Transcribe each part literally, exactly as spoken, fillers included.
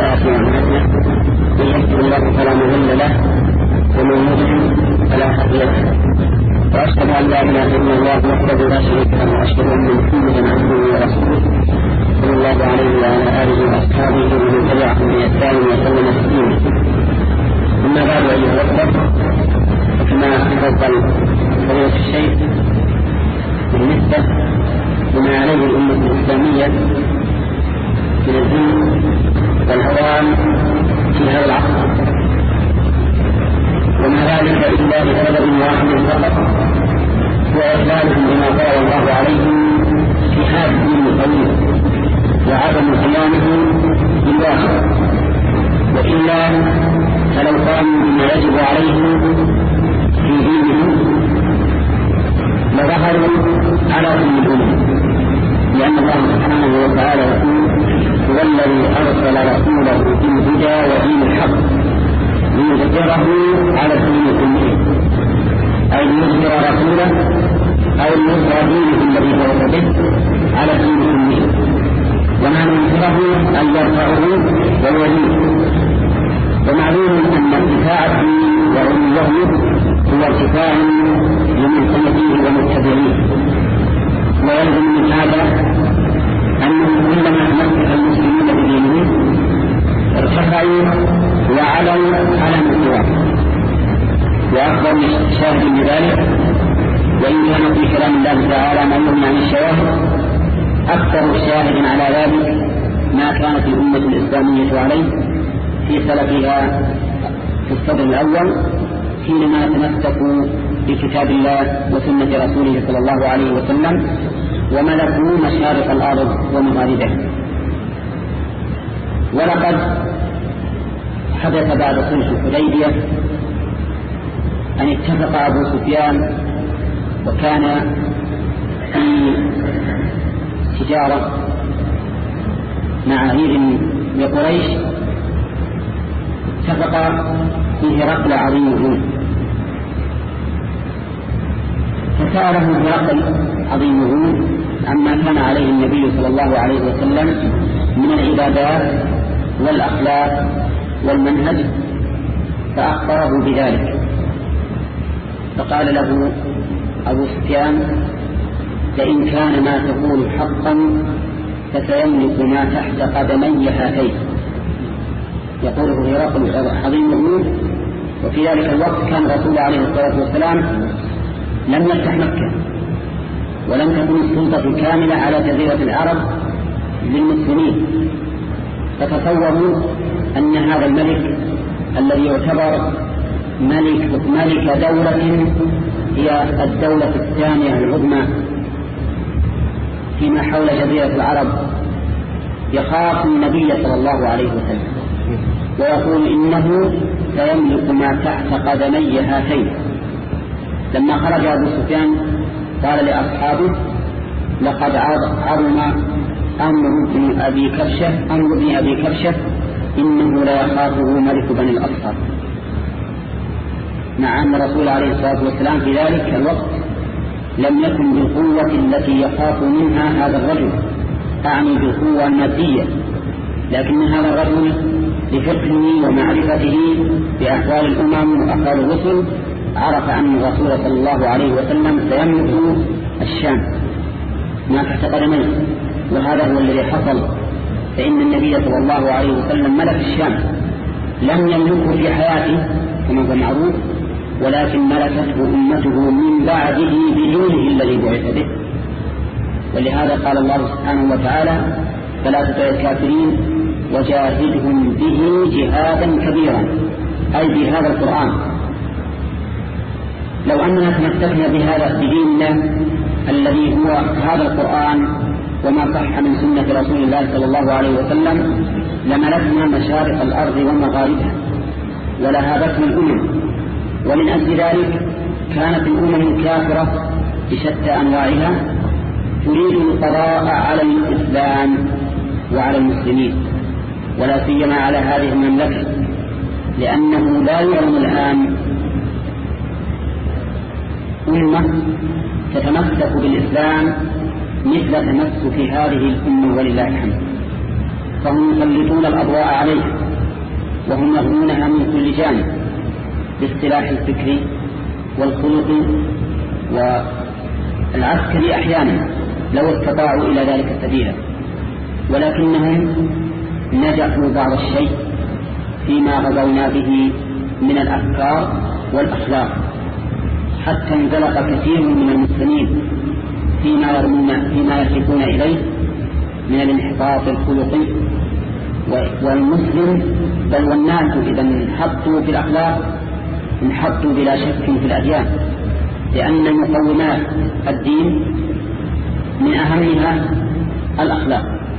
سيئات أعمالنا من يهده الله فلا مضل له ومن يضلل فلا هادي له وأشهد أن لا إله إلا الله وحده لا شريك له وأشهد أن محمدا عبده ورسوله صلى الله عليه وعلى آله وأصحابه ومن تبعهم بإحسان وسلم تسليما. أما بعد أيها الأخوة، كما تفضل فضيلة الشيخ بالنسبة لما عليه الأمة الإسلامية من الدين والهوان في هذا العصر، وما ذلك إلا بسبب واحد فقط، هو إخلالهم بما قال الله عليهم في هذا الدين الطويل وعدم قيامه بالواجب، وإلا فلو قاموا بما يجب عليهم في دينهم لظهروا على كل الأمة، لأن الله سبحانه وتعالى يقول: هو الذي أرسل رسوله بالهدى ودين الحق ليظهره على الدين كله، أي ليظهر رسوله أو ليظهر دينه الذي هو به على الدين كله، ومعنى يظهره أن يرفعه ويوليه. ومعلوم أن ارتفاع الدين وعلوه هو ارتفاع لمنتمكيه ومتبعيه، ويلزم من هذا أنه كلما تمسك المسلمين بدينهم ارتفعوا وعلوا على مستواه. وأكبر شاهد لذلك، وإن كان في كلام الله تعالى ما يغني عن الشواهد، أكثر شاهد على ذلك ما كانت الأمة الإسلامية عليه في سلفها في الصدر الأول حينما تمسكوا بكتاب الله وسنة رسوله صلى الله عليه وسلم وملكوا مشارق الأرض ومغاربها. ولقد حدث بعد صلح الحديبية أن اتفق أبو سفيان، وكان في تجارة مع عير لقريش، اتفق في هرقل عظيم الروم، فسأله هرقل عظيم الروم عما كان عليه النبي صلى الله عليه وسلم من العبادات والأخلاق والمنهج، فأخبره بذلك. فقال له أبو سفيان: لئن كان ما تقول حقا فسيملك ما تحت قدمي هاتين. يقوله هرقل عظيم الروم، وفي ذلك الوقت كان الرسول عليه الصلاة والسلام لم يفتح مكة، ولم تكن السلطة الكاملة على جزيرة العرب للمسلمين، فتصوروا أن هذا الملك الذي يعتبر ملك ملك دولة هي الدولة الثانية العظمى فيما حول جزيرة العرب يخاف النبي صلى الله عليه وسلم، ويقول: إنه سيملك ما تحت قدمي هاتين. لما خرج أبو سفيان قال لأصحابه: لقد عظم أمر ابن أبي كبشة أمر ابن أبي كبشة إنه لا يخافه ملك بني الأصفر. مع أن الرسول عليه الصلاة والسلام في ذلك الوقت لم يكن بالقوة التي يخاف منها هذا الرجل، أعني بالقوة المادية، لكن هذا الرجل لفقهه ومعرفته بأحوال الأمم وأحوال الرسل عرف أن الرسول صلى الله عليه وسلم سيملك الشام ما تحت قدميه، وهذا هو الذي حصل. فإن النبي صلى الله عليه وسلم ملك الشام، لم يملكه في حياته كما هو معروف، ولكن ملكته أمته من بعده بدونه الذي بعث به. ولهذا قال الله سبحانه وتعالى: فلا تطع الكافرين وجاهدهم به جهادا كبيرا، أي بهذا القرآن. لو أننا تمسكنا بهذا بديننا الذي هو هذا القرآن وما صح من سنة رسول الله صلى الله عليه وسلم لملكنا مشارق الأرض ومغاربها ولهابتنا الأمم. ومن أجل ذلك كانت الأمم الكافرة بشتى أنواعها تريد القضاء على الإسلام وعلى المسلمين، ولا سيما على هذه المملكة، لأنه لا يعلم الآن أمة تتمسك بالإسلام مثل تمسك هذه الأمة ولله الحمد. فهم يسلطون الأضواء عليه وهم يغنونها من كل جانب بالسلاح الفكري والخلقي والعسكري أحيانا لو استطاعوا إلى ذلك سبيلا، ولكنهم نجحوا بعض الشيء فيما غزونا به من الأفكار والأخلاق، حتى انزلق كثير من المسلمين فيما يرمون فيما يشركون إليه من الانحطاط الخلقي. والمسلم بل والناس إذا انحطوا في الأخلاق انحطوا بلا شك في الأديان، لأن مقومات الدين من أهمها الأخلاق.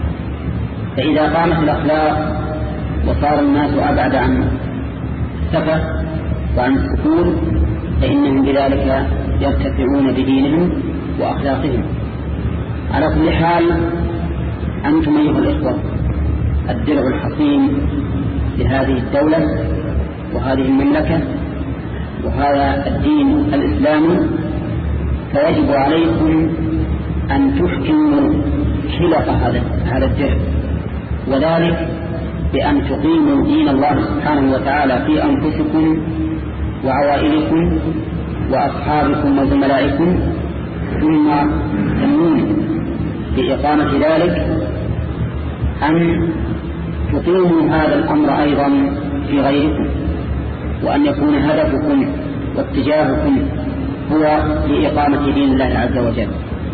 فإذا قامت الأخلاق وصار الناس أبعد عن السفه وعن السكون فإنهم بذلك يرتفعون بدينهم وأخلاقهم. على كل حال أنتم أيها الإخوة الدرع الحصين لهذه الدولة وهذه المملكة وهذا الدين الإسلامي، فيجب عليكم أن تحكموا خلق هذا الدرع، وذلك بأن تقيموا دين الله سبحانه وتعالى في أنفسكم وعوائلكم وأصحابكم وزملائكم، ثم تنمون بإقامة ذلك أن تقيموا هذا الأمر أيضا في غيركم، وأن يكون هدفكم واتجاهكم هو لإقامة دين الله عز وجل،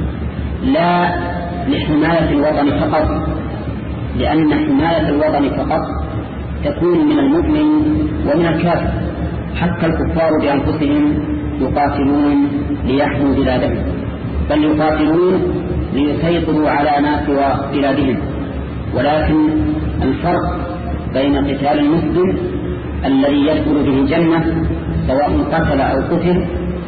لا لحماية الوطن فقط، لأن حماية الوطن فقط تكون من المؤمن ومن الكافر. حتى الكفار بأنفسهم يقاتلون ليحموا بلادهم، بل يقاتلون ليسيطروا على ما سوى بلادهم. ولكن الفرق بين قتال المسلم الذي يدخل به الجنة سواء قتل أو قتل،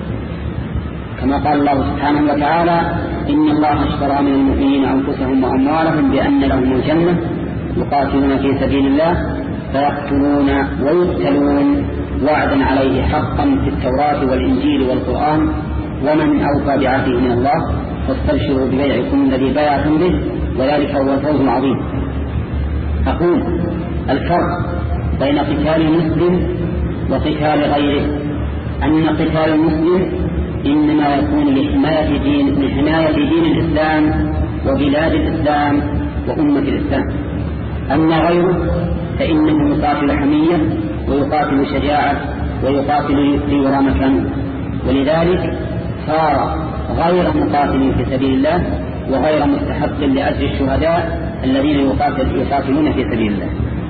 كما قال الله سبحانه وتعالى: إن الله اشترى من المؤمنين أنفسهم وأموالهم بأن لهم الجنة يقاتلون في سبيل الله فيقتلون ويقتلون وعدا عليه حقا في التوراة والإنجيل والقرآن، ومن أوفى بعهده من الله فاستبشروا ببيعكم الذي بايعتم به وذلك هو الفوز العظيم. أقول الفرق بين قتال المسلم وقتال غيره أن قتال المسلم إنما يكون لحماية دين, لحماية دين الإسلام وبلاد الإسلام وأمة الإسلام، أما غيره فإنه يقاتل حمية ويقاتل شجاعة ويقاتل ليرى مكانه، ولذلك صار غير مقاتل في سبيل الله وغير مستحق لأجر الشهداء الذين يقاتل يقاتلون في سبيل الله.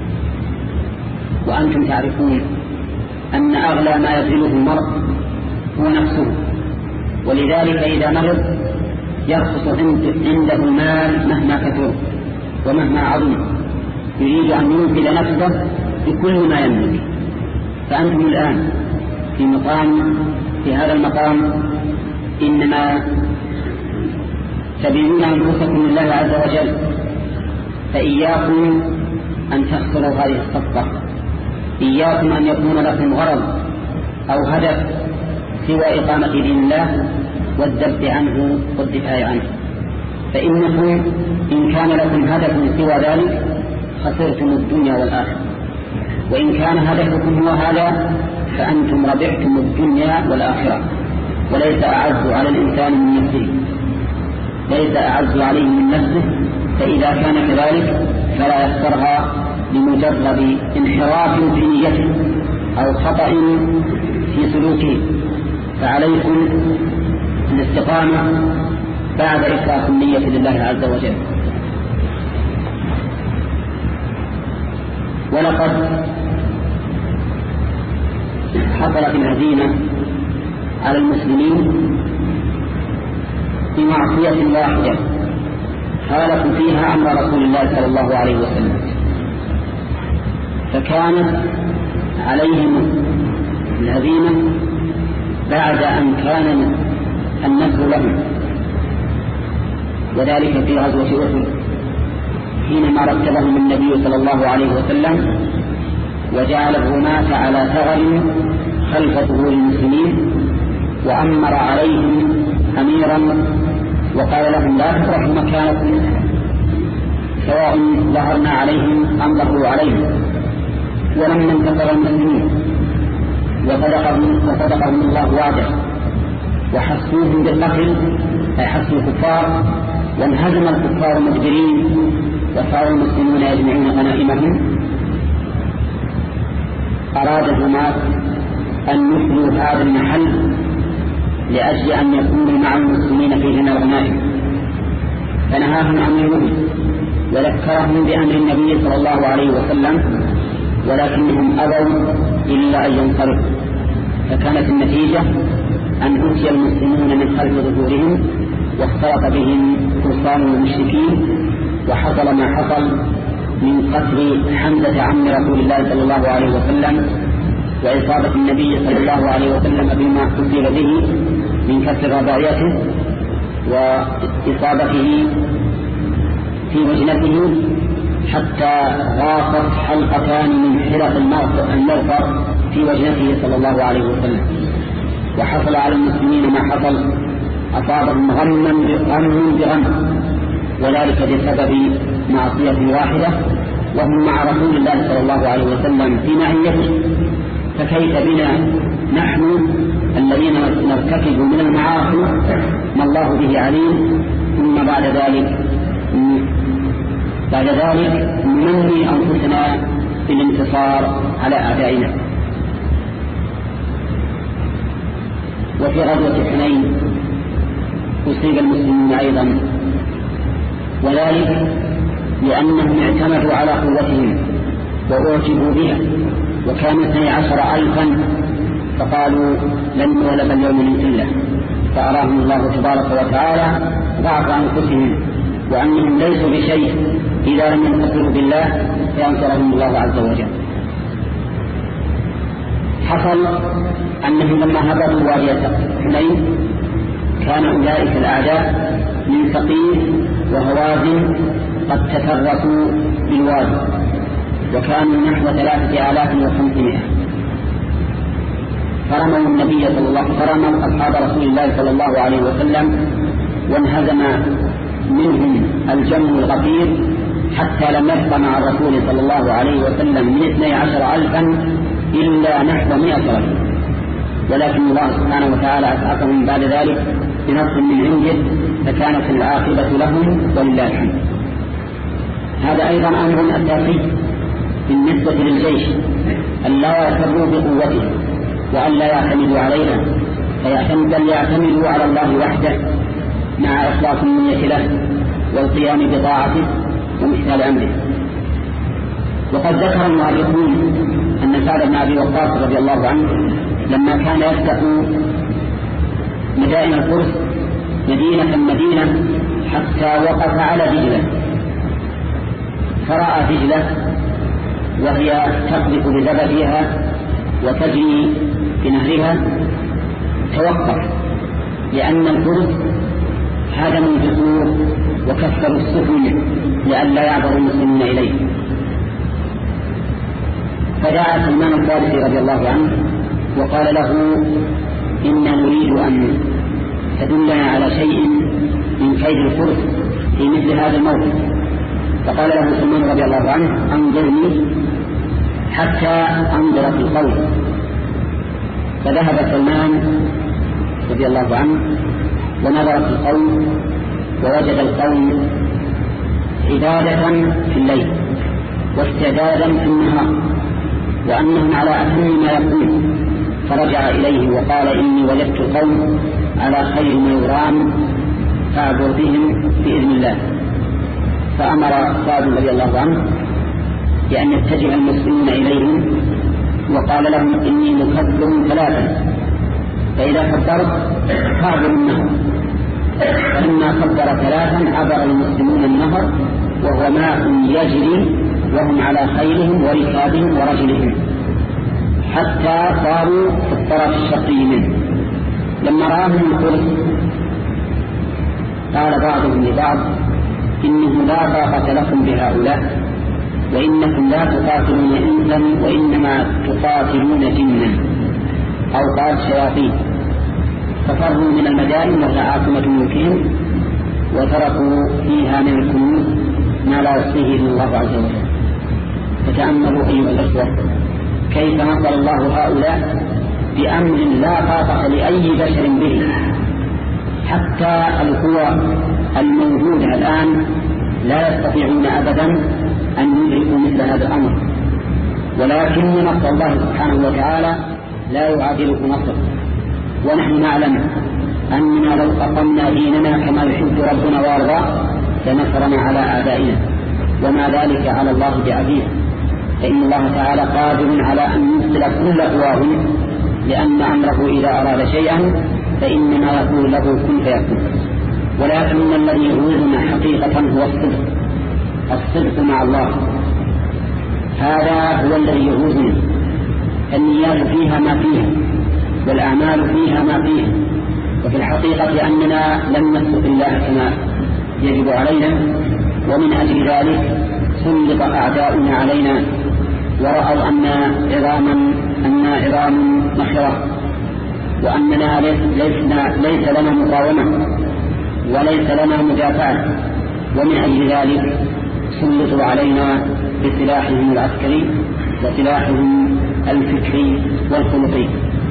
وأنتم تعرفون أن أغلى ما يبذله المرء هو نفسه، ولذلك إذا مرض يرخص عنده المال مهما كثر ومهما عظم، يريد أن ينقذ نفسه بكل ما يملك. فأنتم الآن في مقام في هذا المقام إنما تبينون أنفسكم لله عز وجل، فإياكم أن تخسروا هذه الصفقة، إياكم أن يكون لكم غرض أو هدف سوى إقامة دين الله والذب عنه والدفاع عنه، فإنكم إن كان لكم هدف سوى ذلك خسرتم الدنيا والآخرة، وإن كان هدفكم هو هذا فأنتم ربحتم الدنيا والآخرة. وليس أعز على الإنسان من نفسه، ليس أعز عليه من نفسه، فإذا كان كذلك فلا يخسرها لمجرد انحراف في نيته أو خطأ في سلوكه. فعليكم الاستقامة بعد إخلاص النية لله عز وجل. ولقد حصلت الهزيمة على المسلمين في معصية واحدة خالفوا فيها أمر رسول الله صلى الله عليه وسلم، فكانت عليهم الهزيمة بعد أن كان النصر لهم، وذلك في غزوة أحد حينما رتبهم النبي صلى الله عليه وسلم وجعل الرماة على ثغر خلف ظهور المسلمين، وأمر عليهم أميرا وقال لهم لا تبرحوا مكانكم سواء ظهرنا عليهم أم ظهروا عليهم، ولما انتصر المسلمين وصدقهم الله وعده وحصوهم بالقتل أي حصوا الكفار، وانهزم الكفار مدبرين وصار المسلمون يجمعون غنائمهم، أراد الرماة أن يحيوا هذا المحل لأجل أن يكونوا مع المسلمين في جمع الغنائم، فنهاهم عن الوجود وذكرهم بأمر النبي صلى الله عليه وسلم، ولكنهم أبوا إلا أن ينصرفوا، فكانت النتيجة أن أتي المسلمون من خلف ظهورهم واختلط بهم فرسان المشركين، وحصل ما حصل من قتل حمزة عم رسول الله صلى الله عليه وسلم، وإصابة النبي صلى الله عليه وسلم بما أصيب به من كسر رباعيته وإصابته في وجنته حتى غاصت حلقتان من حلق المغفر في وجنته صلى الله عليه وسلم. وحصل على المسلمين ما حصل، أصابهم غما بغم بغم، وذلك بسبب معصية واحدة وهم مع رسول الله صلى الله عليه وسلم في معيته، فكيف بنا نحن الذين نرتكب من المعاصي ما الله به عليم، ثم بعد ذلك بعد ذلك نمني أنفسنا بالانتصار على أعدائنا. وفي غزوة حنين أصيب المسلمون أيضا، وذلك لأنهم اعتمدوا على قوتهم وأعجبوا بها، وكانوا اثني عشر ألفا، فقالوا لن نغلب اليوم من قلة، فأراهم الله تبارك وتعالى ضعف أنفسهم وأنهم ليسوا بشيء إذا لم ينتصروا بالله فينصرهم الله عز وجل. حصل أنهم لما هبطوا وادي حنين كان أولئك الأعداء من ثقيف وهوازن قد تفرقوا بالوادي، وكانوا نحو ثلاثة آلاف وخمسمائة، فرموا النبي صلى الله عليه وسلم فرموا أصحاب رسول الله صلى الله عليه وسلم، وانهزم منهم الجمع الغفير حتى لم يبق مع الرسول صلى الله عليه وسلم من اثني عشر ألفا إلا نحو مئة رجل، ولكن الله سبحانه وتعالى أسعفهم بعد ذلك بنصر من عنده، فكانت العاقبة لهم ولله الحمد. هذا أيضا أمر أساسي بالنسبة للجيش، أن لا يغتروا بقوته وأن لا يعتمدوا عليها، بل يعتمدوا على الله وحده مع إخلاص النية له والقيام بطاعته وامتثال أمره. وقد ذكر المؤرخون أن سعد بن أبي وقاص رضي الله عنه لما كان يفتح مدائن الفرس مدينة مدينة حتى وقف على دجلة، فرأى دجلة وهي تقذف بزبدها وتجري بنهرها، توقف، لأن الفرس هدموا الجسور وكسروا السفن لئلا يعبر المسلمون إليه. فدعا سلمان الفارسي رضي الله عنه وقال له: إنا نريد أن تدلنا على شيء من كيد الفرس في مثل هذا الموقف. فقال له سلمان رضي الله عنه: أنظرني حتى أنظر في القوم. فذهب سلمان رضي الله عنه ونظر في القوم ووجد القوم عبادة في الليل واستعدادا في النهار، وأنهم على أتم ما يكون. فرجع إليه وقال: إني وجدت القوم على خير ما يرام فأعبر بهم بإذن الله. فأمر سعد رضي الله عنه بأن يتجه المسلمين إليهم، وقال لهم: إني مكبر ثلاثا، فإذا كبرت فاعبروا النهر. فلما كبر ثلاثا عبر المسلمون النهر وهو ماء يجري وهم على خيلهم وركابهم ورجلهم حتى صاروا في الطرف الشرقي منه. لما رآهم الفرس قال بعضهم لبعض: إنه لا طاقة لكم بهؤلاء، وإنكم لا تقاتلون إنسا وإنما تقاتلون جنا، أو قال شياطين. ففروا من المدائن وهي عاصمة ملكهم، وتركوا فيها من الكنوز ما لا يحصيه إلا الله عز وجل. فتأملوا أيها الأخوة كيف نصر الله هؤلاء بأمر لا طاقة لأي بشر به. حتى القوى الموجودة الآن لا يستطيعون أبدا أن يدركوا مثل هذا الأمر، ولكن نصر الله سبحانه وتعالى لا يعادله نصر. ونحن نعلم أننا لو أقمنا ديننا كما يحب ربنا ويرضى لنصرنا على أعدائنا، وما ذلك على الله بعزيز، فإن الله تعالى قادر على أن يبطل كل قواهم، لأن أمره إذا أراد شيئا فإنما يقول له كن فيكون. ولكن الذي يعوزنا حقيقة هو الصدق، الصدق مع الله، هذا هو الذي يعوزنا. النيات فيها ما فيها والأعمال فيها ما فيها، وفي الحقيقة أننا لم نتق الله كما يجب علينا، ومن أجل ذلك سلط أعداؤنا علينا ورأوا أن عظاما أن عظام نخرة، وأننا ليسنا ليس لنا مقاومة وليس لنا مدافعة، ومن أجل ذلك سلطوا علينا بسلاحهم العسكري وسلاحهم الفكري والخلقي.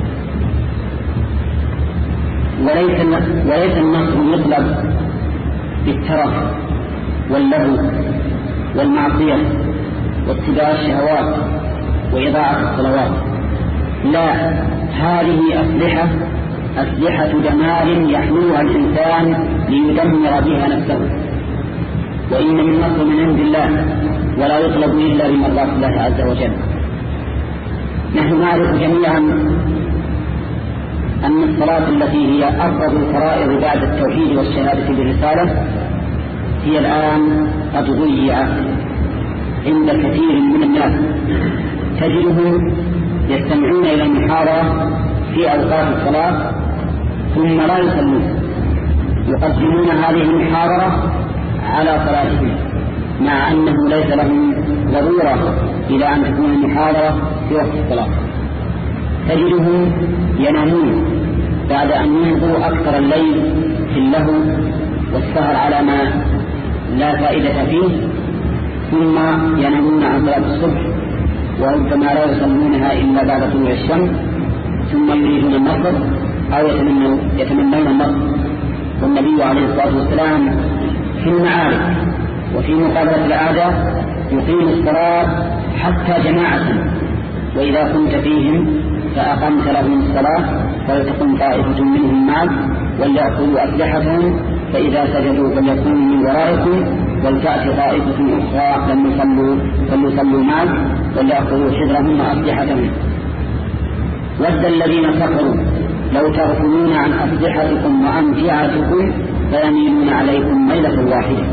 وليس وليس النصر يطلب بالترف واللهو والمعصية واتباع الشهوات وإضاعة الصلوات، لا، هذه أسلحة أسلحة دمار يحملها الإنسان ليدمر بها نفسه، وإن من نصر من عند الله ولا يطلب إلا بمرضاة الله عز وجل. نحن نعرف جميعا أن الصلاة التي هي أفضل الفرائض بعد التوحيد والشهادة بالرسالة هي الآن قد ضيعت عند كثير من الناس. تجدهم يستمعون إلى المحاضرة في أوقات الصلاة ثم لا يصلون، يقدمون هذه المحاضرة على صلاتهم، مع أنه ليس لهم ضرورة إلى أن تكون المحاضرة في وقت الصلاة. تجدهم ينامون بعد أن ينظروا أكثر الليل في اللهو والسهر على ما لا فائدة فيه، ثم ينامون عن صلاة الصبح وربما لا يصلونها إلا بعد طلوع الشمس، ثم يريدون النصر أو يتمنون النصر. والنبي عليه الصلاة والسلام في المعارك وفي مقابلة الأعداء يقيم الصلاة حتى جماعة، وإذا كنت فيهم فأقمت لهم الصلاة فلتقم طائفة منهم معك وليأخذوا أسلحتهم، فإذا سجدوا فليكونوا من ورائكم ولتأتي طائفة أخرى لم يصلوا فليصلوا معك وليأخذوا حذرهم وأسلحتهم. ود الذين كفروا لو تغفلون عن أسلحتكم وأمتعتكم فيميلون عليكم ميلة واحدة.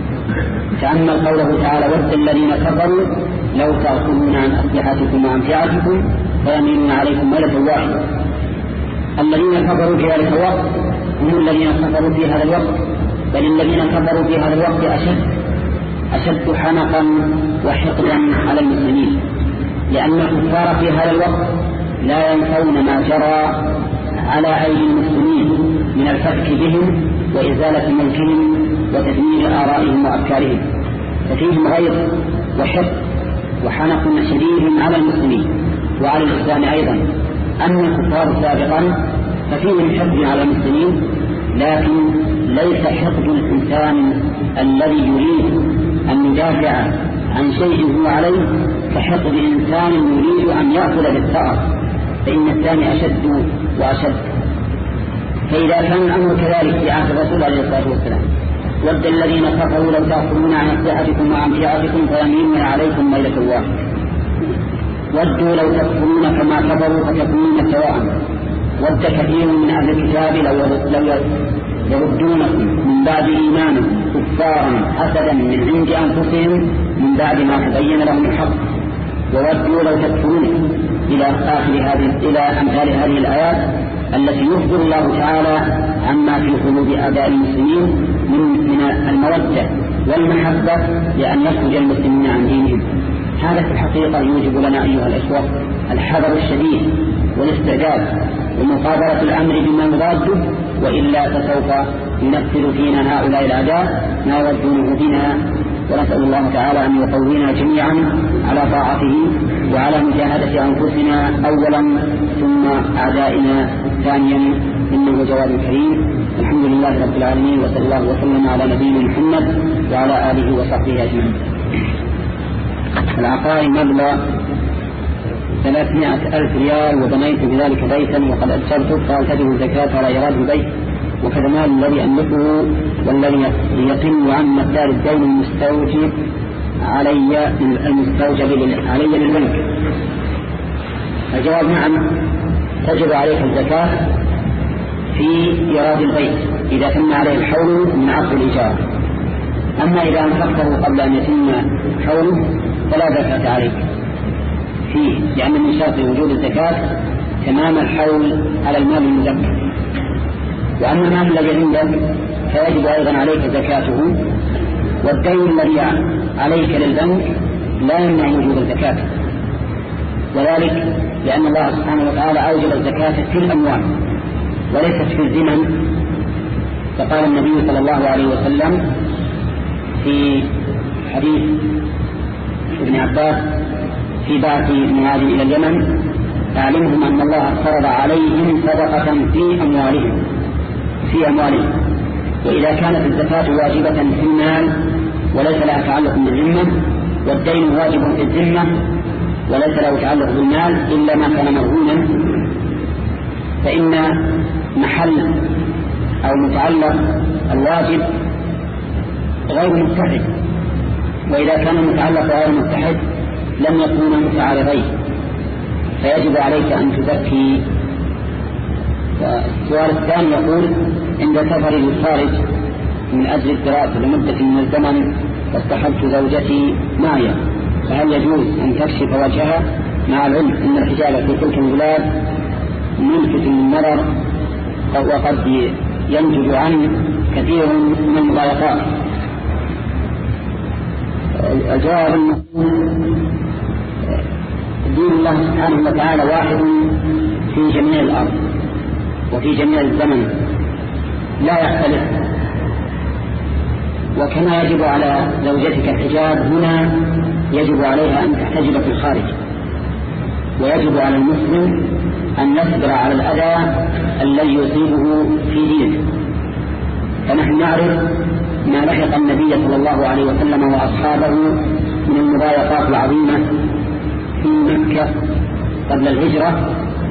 تأمل قوله تعالى ود الذين كفروا لو تغفلون عن أسلحتكم وأمتعتكم فيميلون عليكم ميلة واحدة. الذين كفروا في ذلك الوقت هم الذين كفروا في هذا الوقت، بل الذين كفروا في هذا الوقت أشد أشد حنقا وحقدا على المسلمين، لأن الكفار في هذا الوقت لا ينسون ما جرى على أيدي المسلمين من الفتك بهم وإزالة ملكهم وتدمير آرائهم وأفكارهم، ففيهم غيظ وحقد وحنق شديد على المسلمين وعلى الإسلام أيضا. أما الكفار سابقا ففيهم حقد على المسلمين، لكن ليس حقد الإنسان الذي يريد أن يدافع عن شيء هو عليه كحقد إنسان يريد أن يأكل بالثأر، فإن الثاني أشد وأشد. فإذا كان الأمر كذلك في عهد الرسول عليه الصلاة والسلام ود الذين كفروا لو تأخذون عن أسلحتكم وأمتعتكم فيميلون عليكم ميلة واحدة. ودوا لو تكفرون كما كفروا فتكونون سواء. ود كثير من أهل الكتاب لو يردونكم من بعد إيمانكم كفارا حسدا من عند أنفسهم من بعد ما تبين لهم الحق، وودوا لو تكفرون إلى آخر هذه إلى أمثال هذه الآيات التي يخبر الله تعالى عما في قلوب أعداء المسلمين من من المودة والمحبة لأن يخرج المسلمين عن دينهم. هذا في الحقيقة يوجب لنا أيها الإخوة الحذر الشديد والاستعداد ومقابلة الأمر بما يضاده، وإلا فسوف ينفذ فينا هؤلاء الأعداء ما يودونه بنا ونسأل الله تعالى أن يقوينا جميعا على طاعته وعلى مجاهدة أنفسنا أولا ثم أعدائنا ثانيا، إنه جواد كريم. الحمد لله رب العالمين، وصلى الله وسلم على نبينا محمد وعلى آله وصحبه أجمعين. العقار مبلغ ثلاثمائة ألف ريال وبنيت بذلك بيتا وقد أجرته، فهل تجب الزكاة على إيراد البيت؟ وكذا المال الذي أملكه والذي يقل عن مقدار الدين المستوجب علي المستوجب علي للبنك. الجواب نعم، تجب عليك الزكاة في إيراد البيت إذا تم عليه الحول من عقد الإيجار. أما إذا أنفقته قبل أن يتم حوله فلا زكاة عليك فيه، لأن من شرط وجود الزكاة تمام الحول على المال المزكى. وأما المال الذي عندك فيجب أيضا عليك زكاته، والدين الذي عليك للبنك لا يمنع وجود الزكاة، وذلك لأن الله سبحانه وتعالى أوجب الزكاة في الأموال وليست في الزمن. فقال النبي صلى الله عليه وسلم في حديث ابن عباس في بعث معاذ إلى اليمن: أعلمهم أن الله فرض عليهم صدقة في أموالهم في أموالهم وإذا كانت الزكاة واجبة في المال وليس لها تعلق بالذمة، والدين واجب في الذمة وليس له تعلق بالمال إلا ما كان مرهونا، فإن محل أو متعلق الواجب غير متحد، وإذا كان المتعلق غير متحد لم يكونا متعارضين، فيجب عليك أن تزكي. السؤال الثاني يقول: عند سفري للخارج من أجل الدراسة لمدة من الزمن واصطحبت زوجتي معي، فهل يجوز أن تكشف وجهها مع العلم أن الحجاب في تلك البلاد ملفت للنظر وقد ينتج عنه كثير من المضايقات؟ الجواب: دين الله سبحانه وتعالى واحد في جميع الأرض وفي جميع الزمن لا يختلف، وكما يجب على زوجتك الحجاب هنا يجب عليها أن تحتجب في الخارج، ويجب على المسلم أن يصبر على الأذى الذي يصيبه في دينه. فنحن نعرف ما لحق النبي صلى الله عليه وسلم وأصحابه من المضايقات العظيمة في مكة قبل الهجرة،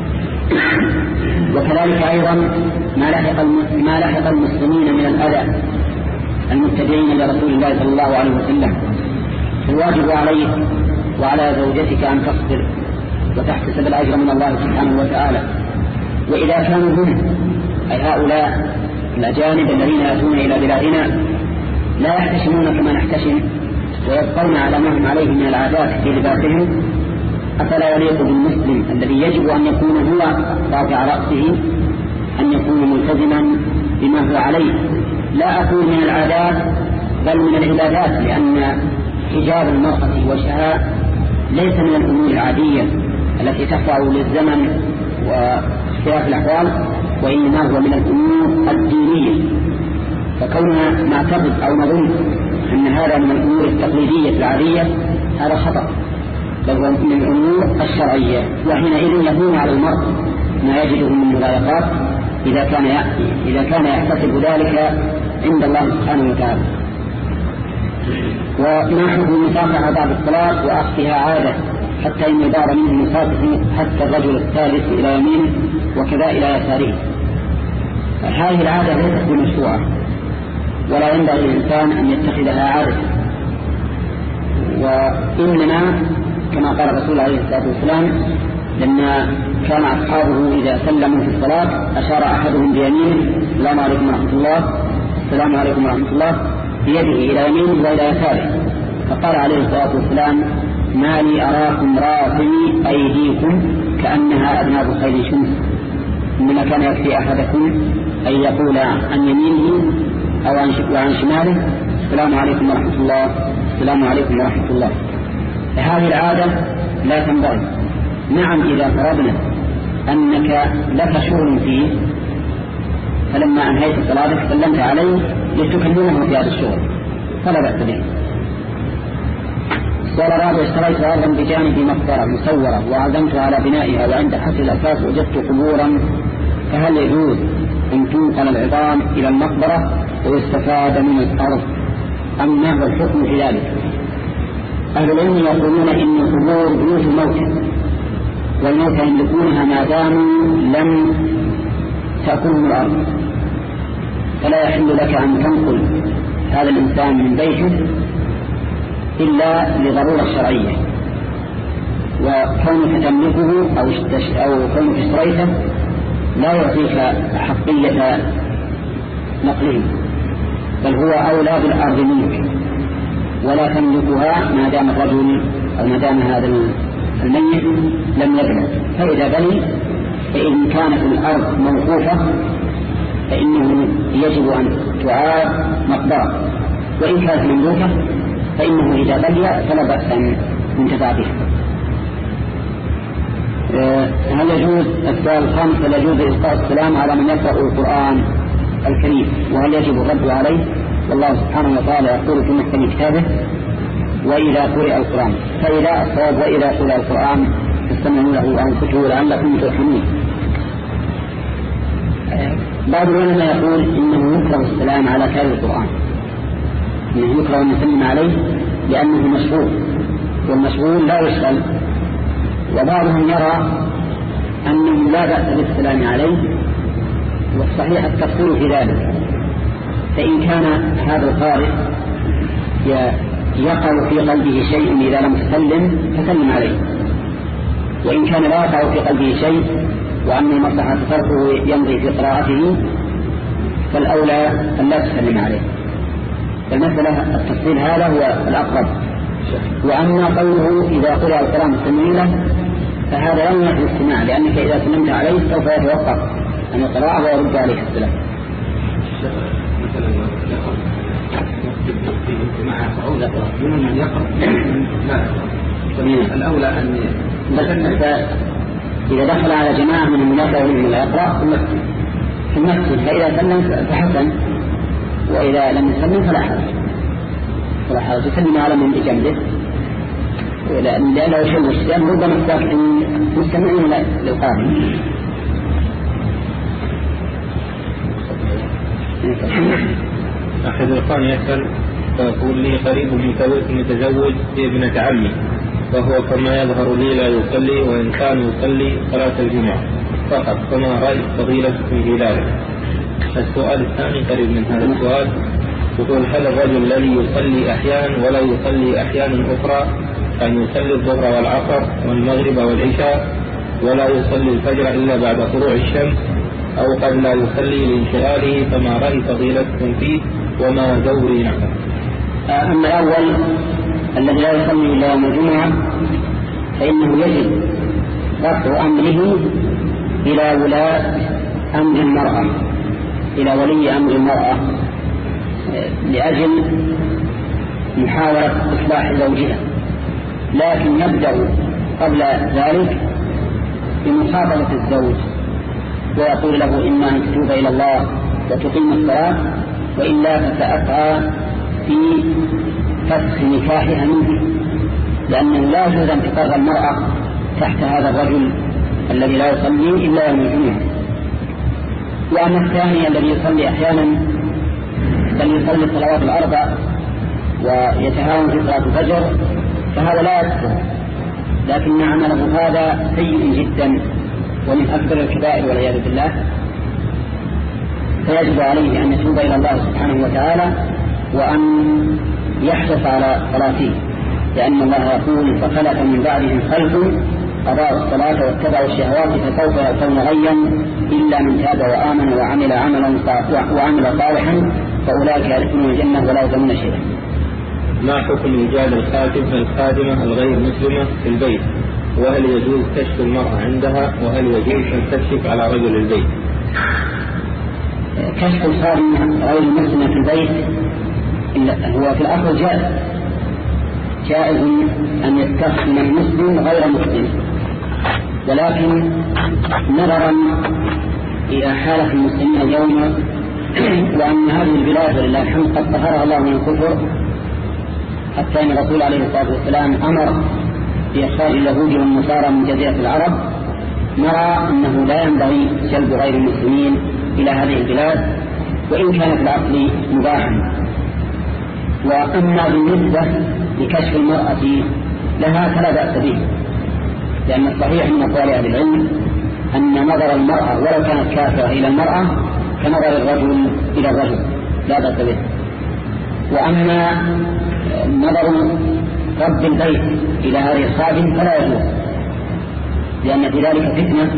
وكذلك أيضا ما لحق ما لحق المسلمين من الأذى المتبعين لرسول الله صلى الله عليه وسلم. الواجب عليك وعلى زوجتك أن تصبر وتحتسب الأجر من الله سبحانه وتعالى. وإذا كانوا هم أي هؤلاء الأجانب الذين يأتون إلى بلادنا لا يحتشمون كما نحتشم ويبقون على ما هم عليه من العادات في لباسهم، أفلا يليق بالمسلم الذي يجب أن يكون هو رافع رأسه أن يكون ملتزما بما هو عليه؟ لا أقول من العادات بل من العبادات، لأن حجاب المرأة وجهها ليس من الأمور العادية التي تخضع للزمن واختلاف الأحوال، وإنما هو من الأمور الدينية. فكوننا نعتقد أو نظن أن هذا من الأمور التقليدية العادية هذا خطأ، بل هو من الأمور الشرعية، وحينئذ يكون على المرء ما يجده من مضايقات إذا كان إذا كان يحتسب ذلك عند الله سبحانه وتعالى. وما حكم مصافحة بعد الصلاة وأخذها عادة حتى إن يدار منه مصافحه حتى الرجل الثالث إلى يمينه وكذا إلى يساره؟ هذه العادة ليست بمشروعة ولا ينبغي للإنسان أن يتخذها عادة، وإنما كما قال الرسول عليه الصلاة والسلام لما كان أصحابه إذا سلموا في الصلاة أشار أحدهم بيمينه: السلام عليكم ورحمة الله، السلام عليكم ورحمة الله، بيده إلى يمينه وإلى يساره، فقال عليه الصلاة والسلام: ما لي أراكم رافعي أيديكم كأنها أذناب خيل شمس، إنما كان يكفي أحدكم أن يقول عن يمينه أو عن شماله: السلام عليكم ورحمة الله، السلام عليكم ورحمة الله. هذه العادة لا تنبغي. نعم إذا فرضنا أنك لك شغل فيه فلما أنهيت صلاتك سلمت عليه لتكلمه في هذا الشغل فلا بأس به، قال رابع اشتريت أرضا بجانب مقبرة مصورة وعزمت على بنائها وعند حفر الأساس وجدت قبورا، فهل يجوز أن تنقل العظام إلى المقبرة ويستفاد من الأرض أم ما هو الحكم في ذلك؟ أهل العلم يقولون إن القبور بيوت الموتى والموتى يملكونها ما داموا لم تأكلهم الأرض، فلا يحل لك أن تنقل هذا الإنسان من بيته إلا لضرورة شرعية، وكونك تملكه أو, أو كونك اشتريته لا يعطيك حقية نقله، بل هو أولى بالأرض منك ولا تملكها ما دام الرجل أو ما دام هذا الميت لم يبلغ. فإذا بني فإن كانت الأرض موقوفة فإنه يجب أن تعاد مقبرة، وإن كانت مملوكة فإنه إذا بلي فلا بأس أن ينتفع بها. هل يجوز السؤال الخامس هل يجوز إلقاء السلام على من يقرأ القرآن الكريم وهل يجب الرد عليه؟ والله سبحانه وتعالى يقول في محكم كتابه وإذا قرئ القرآن، فإذا الصواب وإذا قرئ القرآن فاستمعوا له وأنصتوا لعلكم ترحمون. بعض العلماء يقول إنه يكره السلام على كلام القرآن، إنه يكره أن يسلم عليه لأنه مشغول والمشغول لا يشغل، وبعضهم يرى أنه لا بأس بالسلام عليه، والصحيح التفصيل في ذلك. فإن كان هذا القارئ يقع في قلبه شيء إذا لم تسلم فسلم عليه، وإن كان لا يقع في قلبه شيء وأن المصلحة تركه يمضي في قراءته فالأولى أن لا تسلم عليه. المسألة التفصيل هذا هو الأقرب. وأما قوله إذا قرأ القرآن تسلم له فهذا لم يحدث الاستماع، لأنك إذا سلمت عليه سوف يتوقف عن القراءة ويرد عليه السلام. مع صعوبة من يقرأ لا الأولى أن إذا دخل على جماعة من المنافع ومن لا يقرأ في المسجد فإذا سلم فحسن، وإذا لم يسلم فلا حرج فلا حرج يسلم على من بجنبه، لأنه يشوف السلام ربما الساكن مستمعين للقارئ. أحد الإخوان يسأل فيقول لي قريب متزوج ابنة عمي وهو كما يظهر لي لا يصلي، وإن كان يصلي صلاة الجمعة فقط، فما رأي فضيلة في ذلك؟ السؤال الثاني قريب من هذا السؤال يقول هل الرجل الذي يصلي أحيانا ولا يصلي أحيانا أخرى أن يصلي الظهر والعصر والمغرب والعشاء ولا يصلي الفجر إلا بعد طلوع الشمس، أو قد لا يصلي لانشغاله، فما رأي فضيلتكم فيه وما دوري نعمه؟ أما الأول الذي لا يصلي إلا يوم الجمعة فإنه يجب رفع أمره إلى ولاة أمر المرأة إلى ولي أمر المرأة لأجل محاولة إصلاح زوجها، لكن يبدأ قبل ذلك بمخاطبة الزوج ويقول له إما أن تتوب إلى الله وتقيم الصلاة وإلا فسأسعى في فسخ نكاحها منه، لأنه لا يجوز أن تقر المرأة تحت هذا الرجل الذي لا يصلي إلا يوم الجمعة. وأما الثاني الذي يصلي أحيانا بل يصلي الصلوات الأربع ويتهاون في صلاة الفجر فهذا لا يكفر، لكن عمله هذا سيء جدا ومن أكبر الكبائر والعياذ بالله، فيجب عليه أن يتوب إلى الله سبحانه وتعالى وأن يحرص على صلاته، لأن الله يقول فخلف من بعدهم خلف أضاعوا الصلاة واتبعوا الشهوات فسوف يلقون غيا إلا من تاب وآمن وعمل عملا وعمل صالحا فأولئك يدخلون الجنة ولا يظلمون شيئا. ما حكم إيجاد الخادم الخادمة الغير مسلمة في البيت؟ وهل يجوز كشف المرأة عندها؟ وهل يجوز أن تكشف على رجل البيت؟ كشف الخادمة غير مسلمة في البيت هو في الأصل جائز، جائز أن يستخدم المسلم غير مسلم، ولكن نظرا إلى حالة المسلمين اليوم وأن هذه البلاد لله الحمد قد طهرها الله من الكفر، حتى أن الرسول عليه الصلاة والسلام أمر بإخراج اليهود والنصارى من جزيرة العرب، نرى أنه لا ينبغي جلب غير المسلمين إلى هذه البلاد وإن كان في الأصل مباحا. وأما بالنسبة لكشف المرأة لها فلا بأس به، لأن الصحيح من أقوال أهل العلم أن نظر المرأة ولو كانت كافرة إلى المرأة كنظر الرجل إلى الرجل لا بأس به. وأما نظر رب البيت إلى هذه الخادم فلا يجوز، لأن في ذلك فتنة،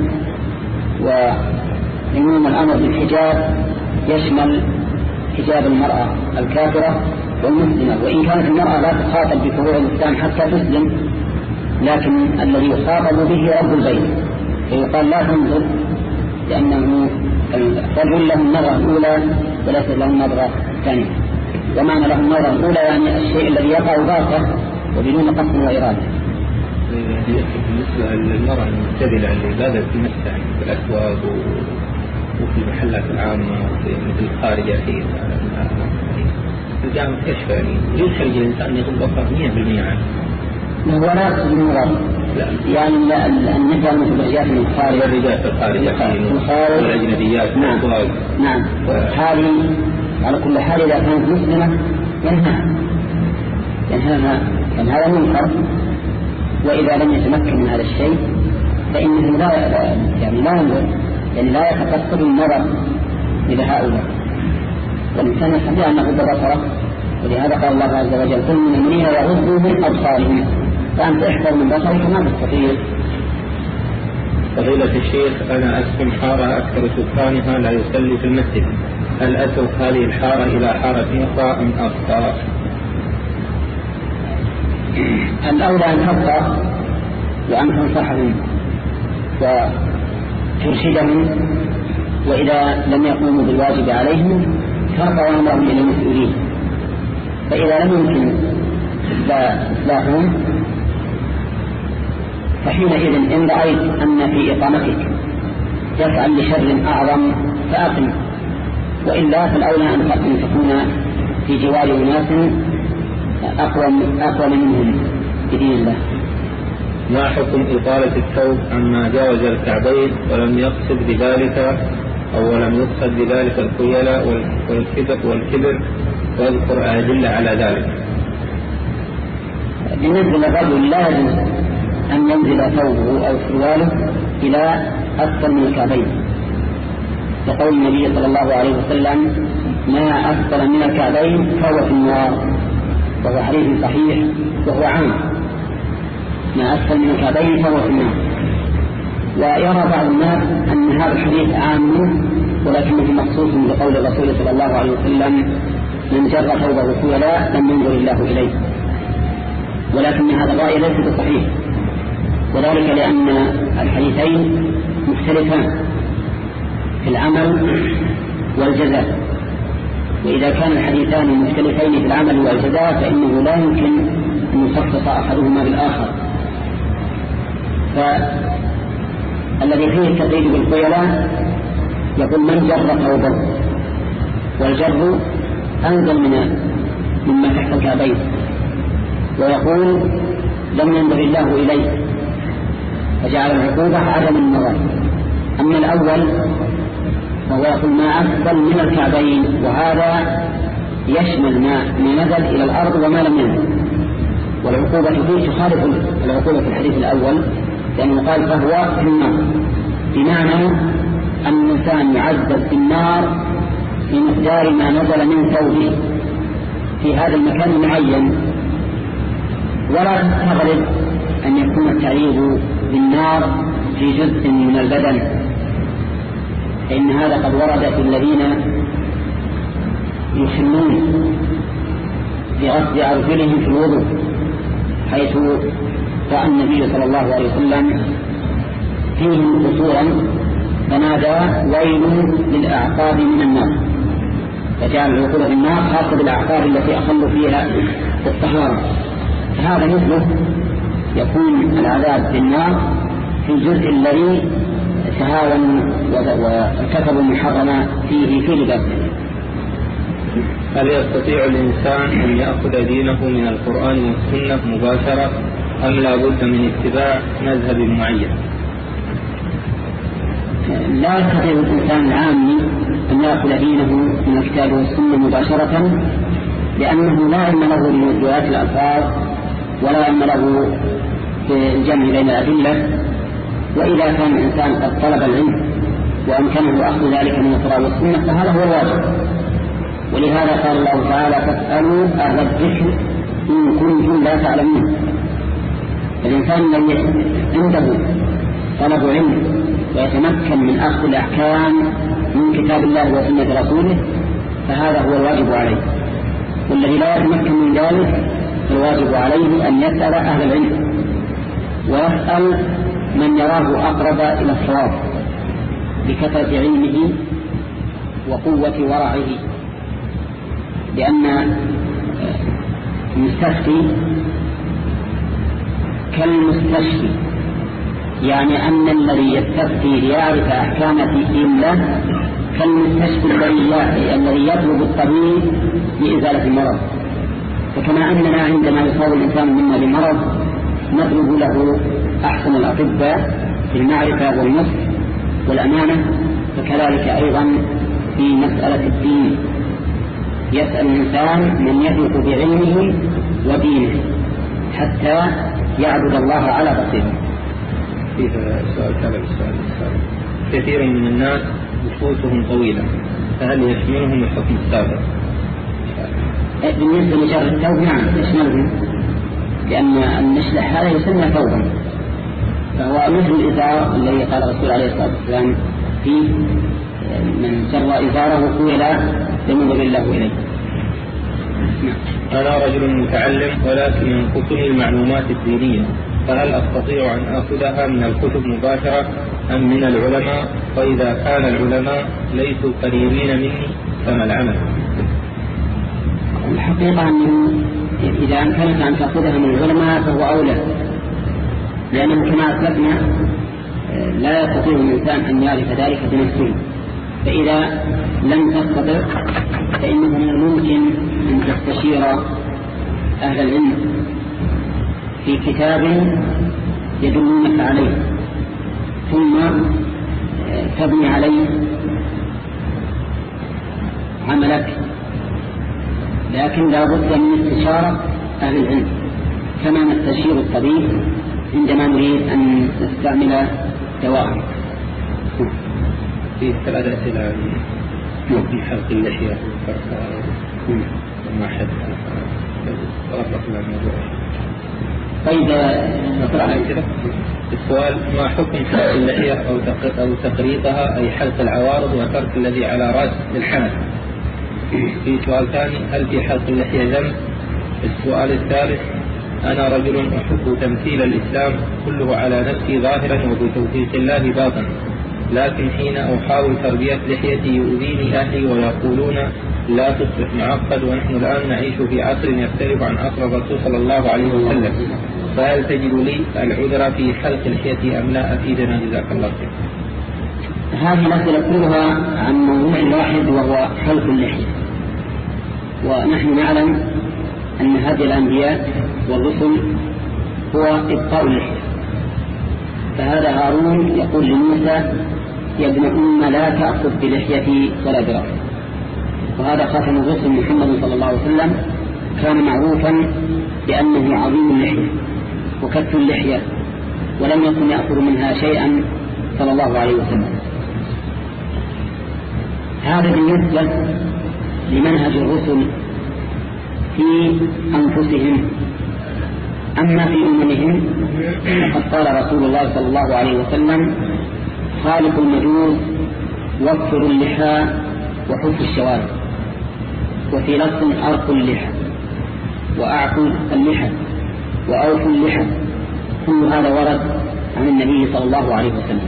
وعموم الأمر بالحجاب يشمل حجاب المرأة الكافرة والمسلمة، وإن كانت المرأة لا تخاطب بفروع الإسلام حتى تسلم، لكن الذي يخاطب به رب البيت، فيقال لا تنظر، لأنه الرجل له النظرة الأولى وليس له النظرة الثانية. ومعنى له النظرة الأولى يعني الشيء الذي يقع ضاقة وبدون قصد وإرادة. بالنسبة للمرأة المعتدلة اللي بدأت تمسح في الأسواق وفي المحلات العامة مثل الخارجة في الجامعة كشف، يعني يخرج الإنسان يغض بصره مئة بالمئة عنه. هو لا يقصد المرأة، يعني النساء المتبرجات من الخارج، الرجال في الخارج والأجنبيات. نعم نعم. هذه على كل حال إذا كانت مسلمة ينهى ينهى أن هذا منكر، وإذا لم يتمكن من هذا الشيء فإنه لا يعني لا ينظر، يعني لا يتقصد النظر إلى هؤلاء، والإنسان يستطيع أن يغض بصره. ولهذا قال الله عز وجل كل من المؤمنين يغضوا من أبصارهم، فأنت احذر من بصرك ما تستطيع. فضيلة الشيخ، أنا أسكن حارة أكثر سكانها لا يصلي في المسجد، هل أترك هذه الحارة إلى حارة أخرى أم أبقى؟ الأولى أن تبقى وأن تنصحهم وترشدهم، وإذا لم يقوموا بالواجب عليهم ترفع أمرهم إلى المسؤولين. فإذا لم يمكن إصلاحهم فحينئذ إن رأيت أن في إقامتك تفعل لشر أعظم فأقم، وإلا فالأولى أن تكون في جوار أناس أقوى أقوى منهم بإذن الله. ما حكم إطالة الثوب عما جاوز الكعبين ولم يقصد بذلك أو لم يقصد بذلك الخيلاء والكبر والكبر واذكر أدلة على ذلك؟ بالنسبة للرجل لا يجوز أن ينزل ثوبه أو سرواله إلى أسفل من الكعبين، لقول النبي صلى الله عليه وسلم ما أسفل من الكعبين فهو في النار، وهو حديث صحيح وهو عام، ما أسفل من الكعبين فهو في النار. ويرى بعض الناس أن هذا الحديث عام ولكنه مخصوص بقول الرسول صلى الله عليه وسلم من جر ثوبه خيلاء لم ينظر الله إليه، ولكن هذا الرأي ليس بصحيح، وذلك لأن الحديثين مختلفان في العمل والجزاء، وإذا كان الحديثان مختلفين في العمل والجزاء فإنه لا يمكن أن يخصص أحدهما بالآخر. فالذي فيه التقييد بالخيلاء يقول من جر ثوبه، والجر أنزل من مما تحت الكعبين، ويقول لم ينظر الله إليه فجعل العقوبة عدم النظر. أما الأول فهو يقول ما أسفل من الكعبين، وهذا يشمل ما نزل إلى الأرض وما لم ينزل، والعقوبة فيه تخالف العقوبة في الحديث الأول، لأنه قال فهو في النار، بمعنى أن الإنسان يعذب في النار في مقدار ما نزل من ثوبه في هذا المكان المعين. ولا تستغرب أن يكون التعذيب بالنار في جزء من البدن، فإن هذا قد ورد في الذين يخلون بغسل أرجلهم في الوضوء، حيث رأى النبي صلى الله عليه وسلم فيهم قصورا فنادى ويل للأعقاب من النار، فجعل الوقوع في النار خاصة بالأعقاب التي أخلوا فيها الطهارة. فهذا مثله يكون العذاب بالنار في الجزء الذي تهاون وارتكبوا المحرم فيه في لباسه. هل يستطيع الإنسان أن يأخذ دينه من القرآن والسنة مباشرة أم لا بد من اتباع مذهب معين؟ لا يستطيع الإنسان العامي أن يأخذ دينه من الكتاب والسنة مباشرة، لأنه لا علم له بروايات الألفاظ ولا علم له بالجمع بين الأدلة. وإذا كان الإنسان قد طلب العلم وأمكنه أخذ ذلك من القرآن والسنة فهذا هو الواجب. ولهذا قال الله تعالى: فاسألوا أهل الذكر إن كنتم لا تعلمون. الإنسان الذي عنده طلب علم ويتمكن من أخذ الأحكام من كتاب الله وسنة رسوله فهذا هو الواجب عليه. والذي لا يتمكن من ذلك فالواجب عليه أن يسأل أهل العلم ويسأل من يراه أقرب إلى الصواب بكثرة علمه وقوة ورعه، لأن المستفتي كالمستشفي، يعني أن الذي يستفتي ليعرف أحكام دين الله كالمستشفي الذي يطلب الطبيب لإزالة المرض. فكما أننا عندما يصاب الإنسان منا بمرض نطلب له أحسن الأطباء في المعرفة والنصح والأمانة، فكذلك أيضا في مسألة الدين يسأل الإنسان من يثق بعلمه ودينه حتى يعبد الله على بصيرة. فيه سؤال كذا السؤال السابق: كثير من الناس نفوسهم طويلة، فهل يشملهم الحكم السابق؟ بالنسبة لشر الثوب نعم يشملهم، لأن النشلح هذا يسمى ثوبا، فهو مثل الإزار الذي قال الرسول عليه الصلاة والسلام فيه: من جر إزاره قولا ينظر الله إليه. أنا رجل متعلم ولكن ينقصني المعلومات الدينية، فهل أستطيع أن أخذها من الكتب مباشرة أم من العلماء؟ وإذا كان العلماء ليسوا قريبين مني فما العمل؟ الحقيقة أنه إذا أمكنك أن تأخذها من العلماء فهو أولى، لأنه كما أسلفنا لا يستطيع الإنسان أن يعرف ذلك بنفسه، فإذا لم تستطع فإنه من الممكن أن تستشير أهل العلم في كتاب يدلونك عليه ثم تبني عليه عملك، لكن لا بد من استشارة أهل العلم كما نستشير الطبيب عندما نريد أن نستعمل دواء. في ثلاث أسئلة في حلق اللحية وما حدث رفض الموضوع. طيب السؤال: ما حكم حلق اللحية أو أو تقريطها أي حلق العوارض وترك الذي على رأس الحنك؟ في سؤال ثاني: هل في حلق اللحية ذنب؟ السؤال الثالث: أنا رجل أحب تمثيل الإسلام كله على نفسي ظاهرا وبتوفيق الله باطنا، لكن حين أحاول تربية لحيتي يؤذيني أهلي ويقولون لا تصبح معقد، ونحن الآن نعيش في عصر يختلف عن عصر الرسول صلى الله عليه وسلم، فهل تجد لي العذر في حلق لحيتي أم لا؟ أفيدنا جزاك الله خير. هذه الأسئلة كلها عن موضوع واحد وهو حلق اللحية، ونحن نعلم أن هذه الأنبياء والرسل هو إبقاء اللحية. فهذا هارون يقول لموسى: يا ابن أم لا تأخذ بلحيتي ولا برأسي. وهذا خاتم الرسل محمد صلى الله عليه وسلم كان معروفا بأنه عظيم اللحية وكث اللحية، ولم يكن يأخذ منها شيئا صلى الله عليه وسلم. هذا بالنسبة لمنهج الرسل في أنفسهم. أما في أممهم فقد قال رسول الله صلى الله عليه وسلم: خالق المجوس وفر اللحى وحف الشوارب، وفي لفظ أرقوا اللحى وأعفوا اللحى وأوفوا اللحى. كل هذا ورد عن النبي صلى الله عليه وسلم.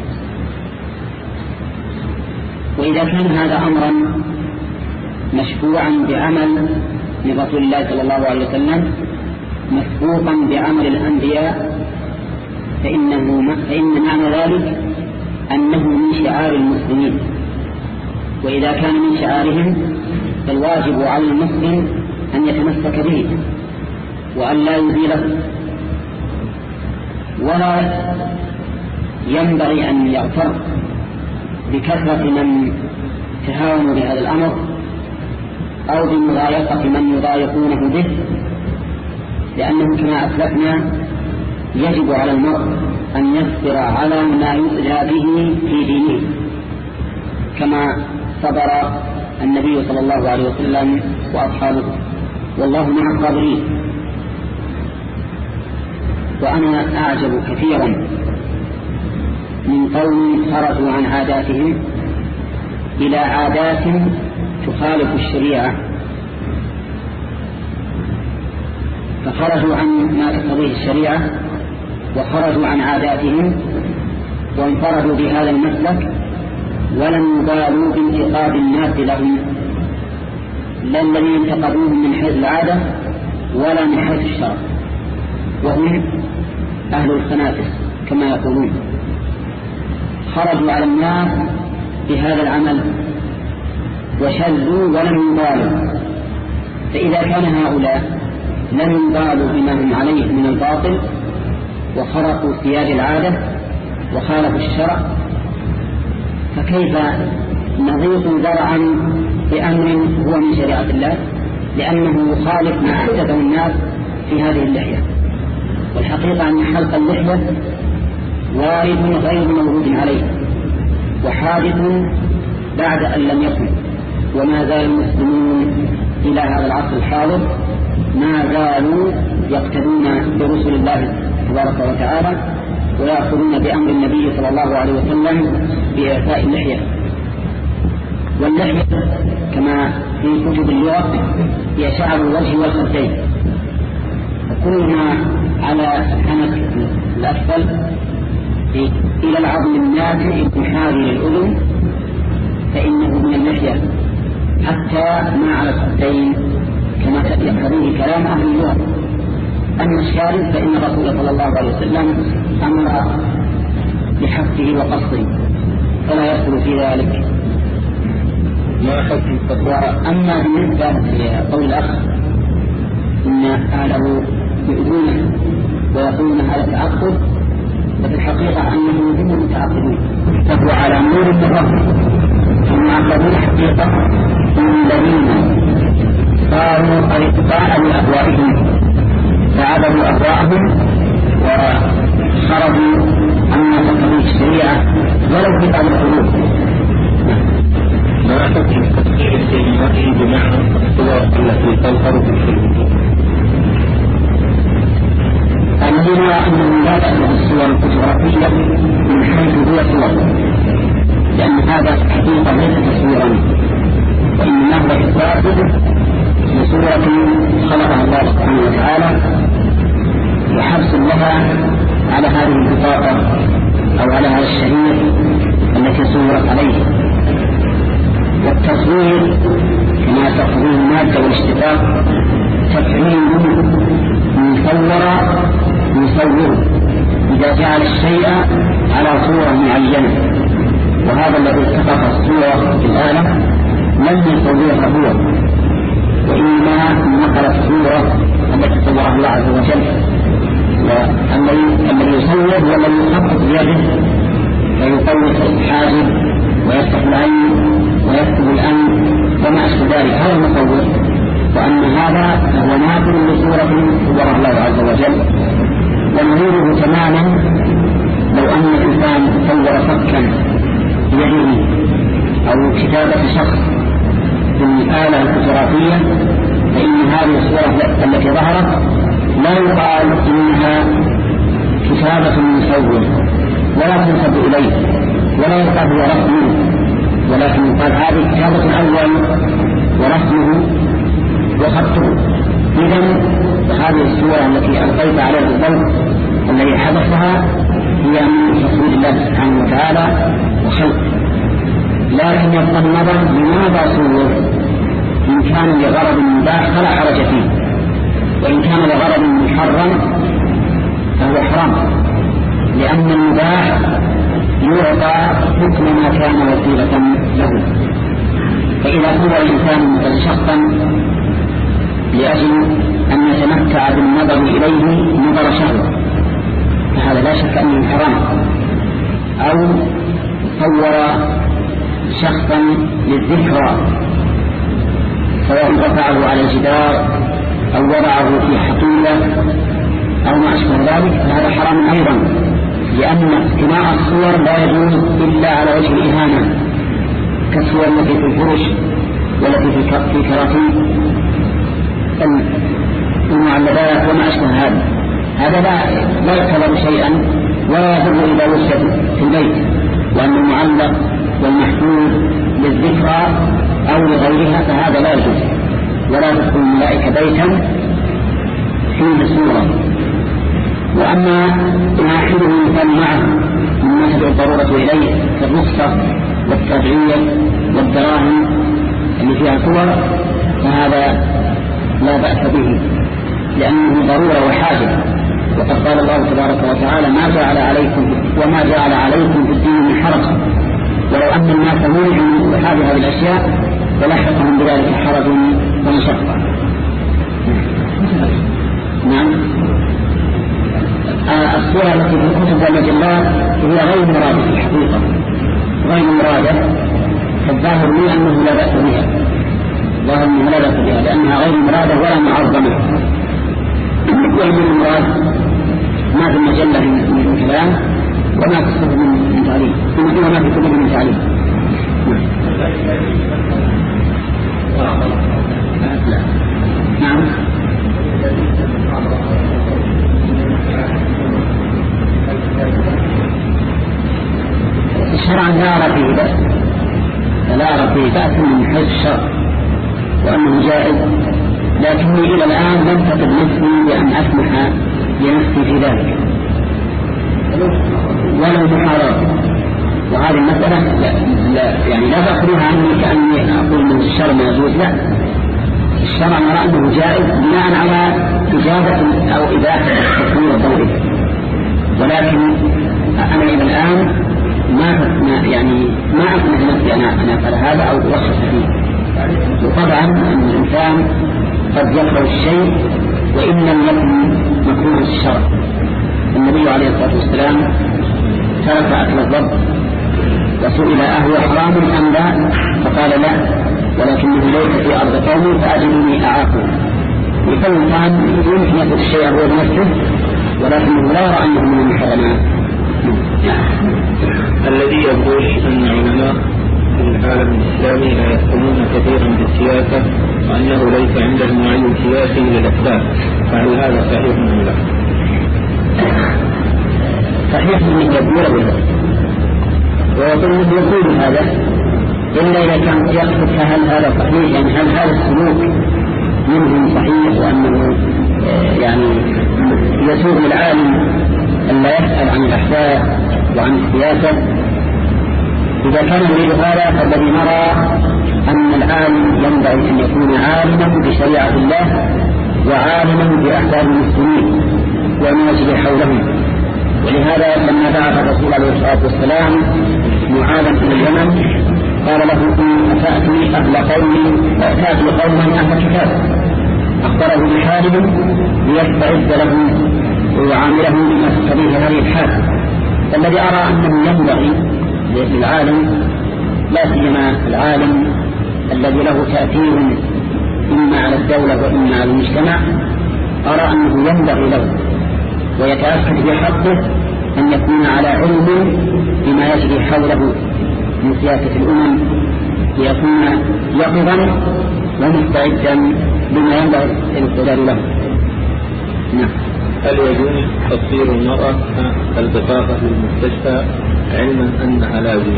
وإذا كان هذا أمرا مشفوعا بعمل من رسول الله صلى الله عليه وسلم مسبوقا بعمل الأنبياء فإنه فإن معنى ذلك أنه من شعار المسلمين، وإذا كان من شعارهم فالواجب على المسلم أن يتمسك به وأن لا يزيله، ولا ينبغي أن يغتر بكثرة من تهاون بهذا الأمر أو بمضايقة من يضايقونه به، لأنه كما أسلفنا يجب على المرء أن يصبر على ما يؤذى به في دينه كما صبر النبي صلى الله عليه وسلم وأصحابه، والله مع الصابرين. وأنا أعجب كثيرا من قوم خرجوا عن عاداتهم إلى عادات تخالف الشريعة، فخرجوا عن ما تقتضيه الشريعة وخرجوا عن عاداتهم وانفردوا بهذا المسلك، ولم يبالوا بانتقاد الناس لهم، لا الذين انتقدوهم من حيث العادة ولا من حيث الشرع، وهم أهل الخنافس كما يقولون. خرجوا على الناس بهذا العمل وشذوا ولم يبالوا، فإذا كان هؤلاء لم يبالوا بما هم عليه من الباطل وخرقوا سياج العادة وخالفوا الشرع، فكيف نضيق ذرعا بأمر هو من شريعة الله لأنه يخالف ما أحدثه الناس في هذه اللحية؟ والحقيقة أن حلق اللحية وارد غير موجود عليه وحادث بعد أن لم يكن، وما زال المسلمون إلى هذا العصر الحاضر ما زالوا يقتدون برسل الله تبارك وتعالى ويأخذون بأمر النبي صلى الله عليه وسلم بإعفاء اللحية. واللحية كما في كتب اللغة هي شعر الوجه والخدين، وكلها على الحنك الأسفل إلى العظم الناتئ المحاذي للأذن فإنه من اللحية، حتى ما على الخدين كما يقتضيه كلام أهل اللغة. أما الشارب فإن الرسول صلى الله عليه وسلم أمر بحفه وقصه فلا يدخل في ذلك. ما حكم التطوع؟ أما بالنسبة لقول الأخ إن أهله يؤذونه ويقولون هذا تعقد، ففي الحقيقة أنه هم متعقدون، فهو على نور من ربه. المعقدون حقيقة هم الذين صاروا أرقاء لأهوائهم فعبدوا أهواءهم وخرجوا عما تقتضيه الشريعة ولو في بعض القلوب. ما حكم تفسير الكلمات بمعنى الصور التي تظهر في الفيلم؟ أننا أنه لا تأخذ الصور الفوتوغرافية من حيث هو صور، لأن هذا حقيقة ليس تصويرا، وإنما هو إثبات لصورة خلقها الله سبحانه وتعالى وحبس لها على هذه البطاقة أو على هذا الشريط التي صورت عليه. والتصوير كما تقضيه المادة والاشتقاق تفعيل مصور يصور إذا جعل الشيء على صورة معينة، وهذا الذي اتفق الصورة في الآلة لم يصورها هو، وإنما نقل الصورة التي صورها الله عز وجل. والذي يصور هو الذي يخطط بيده فيطوف الحاجب ويفتح العين ويكتب الأنف وما أشبه ذلك، هذا المصور. وأن هذا هو ناقل لصورة صورها الله عز وجل. ونظيره تماما لو أن الإنسان صور فكا بيده أو كتابة شخص بالآلة الفوتوغرافية، فإن هذه الصورة التي ظهرت لا يقال إنها كتابة مصور ولا تنسب إليه ولا يقال هو رسمه، ولكن يقال هذه كتابة الأول ورسمه وخطه. إذن هذه الصورة التي ألقيت عليها الضوء الذي حدثها هي من رسول الله سبحانه وتعالى وخلق. لكن يبقى النظر لماذا صور؟ إن كان لغرض مباح فلا حرج فيه، وإن كان لغرض محرم فهو حرام، لأن المباح يعطى حكم ما كان وسيلة له. فإذا صور الإنسان مثلا شخصا لأجل أن يتمتع بالنظر إليه نظر شهوة فهذا لا شك أنه حرام. أو صور شخصا للذكرى سواء رفعه على الجدار أو وضعه في حقيبة أو ما أشبه ذلك فهذا حرام أيضا، لأن اقتناء الصور لا يجوز إلا على وجه الإهانة كالصور التي في الفرش والتي في كراتين المعلبات وما أشبه هذا. هذا لا لا يعتبر شيئا ولا يضر إذا وجد في البيت، وأن المعلق والمحفوظ للذكرى أو لغيرها فهذا لا يجوز، ولا تدخل الملائكة بيتا فيه صورة. وأما ما يحيله الإنسان معه مما تدعو الضرورة إليه كالرخصة والتبعية والدراهم اللي فيها صور فهذا لا بأس به لأنه ضرورة وحاجة. وقد قال الله تبارك وتعالى ما جعل عليكم وما جعل عليكم في الدين من حرج، ولو أن الناس منعوا من هذه الأشياء فلحقهم بذلك حرج ومشقة. نعم. آه الصورة التي في الكتب والمجلات هي غير مرادة في الحقيقة، غير مرادة، فالظاهر لي أنه لا بأس بها، ظاهر أنه لا بأس بها لأنها غير مرادة ولا معظمة. وعند المراد ما في المجلة من كلام وما في الكتب من تعليم وما في الكتب من تعليم. نعم. الشرع لا أرى فيه بأس، لا أرى فيه بأس من حيث الشرع وأنه جائز، لكني إلى الآن لم تقل نفسي بأن أسمح لنفسي في ذلك ولو محاربة. وهذه المسألة لا, لا يعني لا تأخذها عني كأني أقول من الشرع ما يجوز، لا، الشرع نرى أنه جائز بناء على إجابة أو إباحة التكوير الضوئي، ولكن أنا إلى الآن ما يعني ما أسمح نفسي أنا أنا أفعل هذا أو أوصف فيه. وطبعا الإنسان قد يكره الشيء وإن لم يكن مكروه الشرع. النبي عليه الصلاة والسلام ترك أكل الضب وسئل أهو حرام أم لا فقال لا، ولكنه ليس في أرض قومي فأجلني أعاقه. يقول كان يمكن يأخذ الشيء هو بنفسه ولكنه لا يرى أنه من المحرمات. الذي يقول أن علماء العالم الإسلامي لا يهتمون كثيرا بالسياسة وأنه ليس عندهم علم سياسي للأسباب، فهل هذا صحيح أم لا؟ صحيح من يقول ولا ويقول يقول هذا إلا إذا كان يقصد فهل هذا صحيح، يعني هل هذا السلوك منهم صحيح وأنه يعني يسوغ العالم أن لا يسأل عن الأحداث وعن السياسة. إذا كان يريد هذا فالذي نرى أن العالم ينبغي أن يكون عالما بشريعة الله وعالما بأحكام المسلمين وما يجري حولهم. ولهذا لما بعث الرسول عليه الصلاة والسلام معاذا إلى اليمن قال له إن تأتي أهل قوم تأتي قوما أهل كتاب، أخبره بحالهم ليستعد لهم ويعاملهم بما تقتضيه هذه الحال. فالذي أرى أنه ينبغي للعالم لا سيما العالم الذي له تأثير إما على الدولة وإما على المجتمع، أرى أنه ينبغي له ويتأكد بحقه أن يكون على علم بما يجري حوله من سياسة الأمم ليكون يقظا ومستعدا بما ينبغي الاستعداد له. نعم. هل يجوز تصوير المرأة البطاقة للمستشفى علما أنها لازمة؟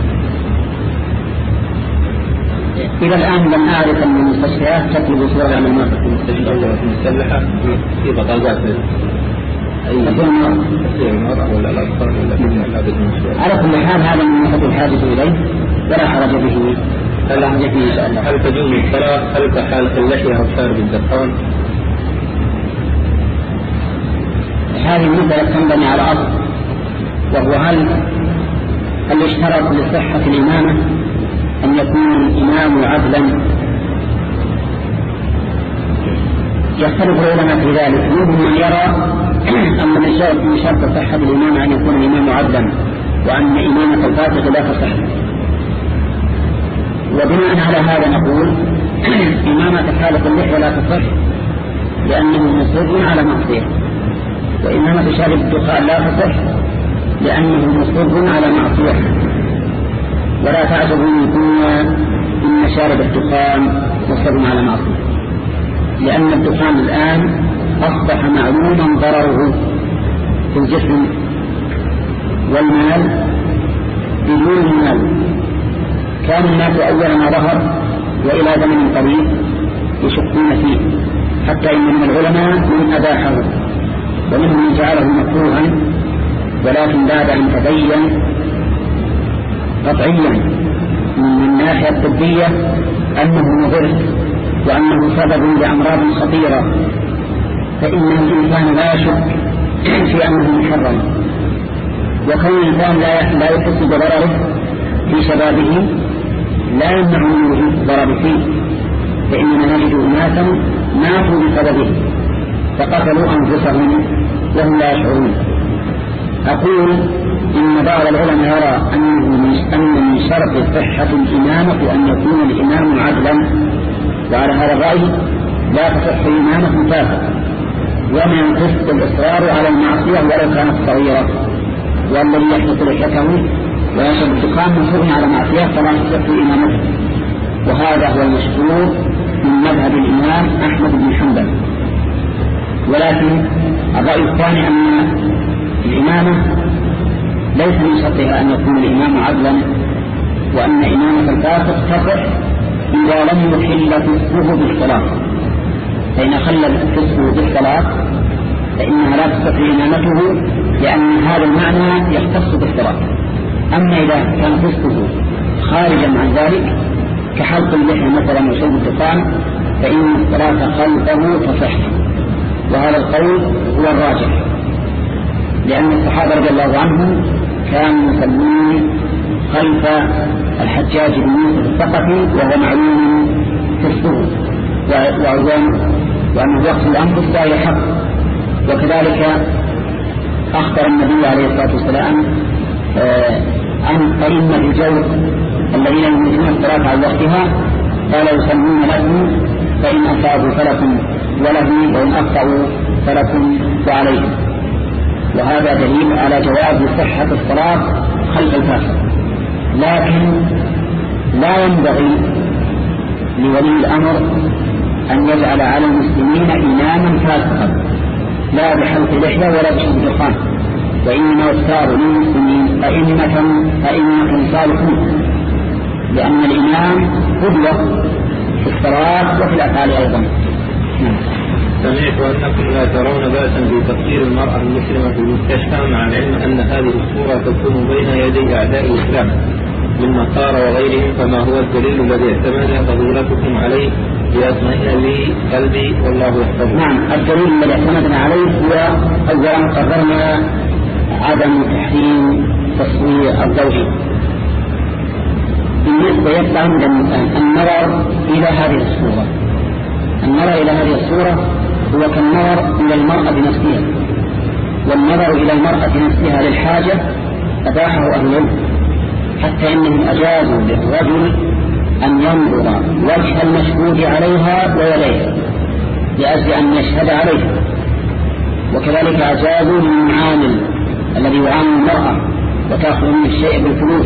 إلى الآن لم أعرف أن المستشفيات تطلب صورة عن المرأة في المستشفى المسلحة في بطاقات أي المرأة ولا الأطفال ولا في على كل حال هذا من يحب الحاجة إليه ولا حرج به. هل إن شاء الله هل تجوز الصلاة خلف حالة اللحية أو شارب الدخان؟ هذه المسألة تنبني على أصل، وهو هل هل يشترط لصحة الإمامة أن يكون الإمام عدلا؟ يختلف العلماء في ذلك، منهم من يرى أن من شرط صحة الإمام أن يكون الإمام عدلا، وأن إمامة الفاسق لا تصح. وبناء على هذا نقول إمامة حالق اللحية لا تصح لأنه مصر على معصية، وإمامة شارب الدخان لا تصح لأنه مصر على معصية. ولا تعجبوا إن كنا إن شارب الدخان مصر على معصية، لأن الدخان الآن أصبح معلوما ضرره في الجسم والمال بدون المال. كان الناس أول ما ظهر وإلى زمن قريب يشكون فيه، حتى إن من العلماء من أباحه ومنهم من جعله مكروها، ولكن بعد أن تبين قطعيا من الناحية الطبية أنه مضر وأنه سبب لأمراض خطيرة، فإن الإنسان لا يشك في أنه محرم. وكون الإنسان لا يحس بضرره في شبابه لا يمنع من وجود الضرر فيه، فإننا نجد أناسا ماتوا بسببه فقتلوا أنفسهم وهم لا يشعرون. أقول إن بعض العلماء يرى أن من شرط صحة الإمامة أن يكون الإمام عدلا، وعلى هذا الرأي لا تصح إمامة فاسق، وما ينقص الإصرار على المعصية ولو كانت صغيرة، والذي يحدث لحيته ويشرب الدخان مصر على معصية فلا تصح إمامته. وهذا هو المشهور من مذهب الإمام أحمد بن حنبل. ولكن الرأي الثاني أن الإمامة ليس من شرطها أن يكون الإمام عدلا، وأن إمامة الفاسق تصح إذا لم يحل فسقه بالصلاة، فإن خل فسقه بالصلاة فإنها لا تصح إمامته، لأن هذا المعنى يختص بالصلاة. أما إذا كان فسقه خارجا عن ذلك كحلق اللحية مثلا وشرب الدخان فإن الصلاة خلفه تصح. وهذا القول هو الراجح، لأن الصحابة رضي الله عنهم كانوا يصلون خلف الحجاج بن يوسف الثقفي وهو معلوم فسقه وعظامه وأنه يقتل الأنفس لا يحق. وكذلك أخبر النبي عليه الصلاة والسلام عن أئمة الجور الذين يميتون الصلاة على وقتها قال يصلون لهم فإن أصابوا فلكم ولهم وإن أخطأوا فلكم وعليهم. وهذا دليل على جواز صحة الصلاة خلف الفاسق. لكن لا ينبغي لولي الأمر أن يجعل على المسلمين إماما فاسقا لا بحلق اللحية ولا بشرب الدخان، وإنما يختار للمسلمين أئمة أئمة صالحون، لأن الإمام قدوة في الصلاة وفي الأفعال أيضا. سمعت أنكم لا ترون بأسا بتقصير المرأة المسلمة في المستشفى، مع العلم أن هذه الصورة تكون بين يدي أعداء الإسلام من نصارى وغيرهم، فما هو الدليل الذي اعتمد فضيلتكم عليه ليطمئن لي قلبي والله يحفظه؟ نعم، الدليل الذي اعتمدنا عليه هو أولا قررنا عدم تحريم تصوير الزوج. بالنسبة يبقى عند الإنسان النظر إلى هذه الصورة. النظر إلى هذه الصورة هو كالنظر إلى المرأة بنفسها، والنظر إلى المرأة نفسها للحاجة أباحه أهل العلم، حتى إنهم أجازوا للرجل أن ينظر وجه المشهود عليها ويديها لأجل أن يشهد عليها. وكذلك أجازوا للمعامل الذي يعامل المرأة وتأخذ منه الشيء بالفلوس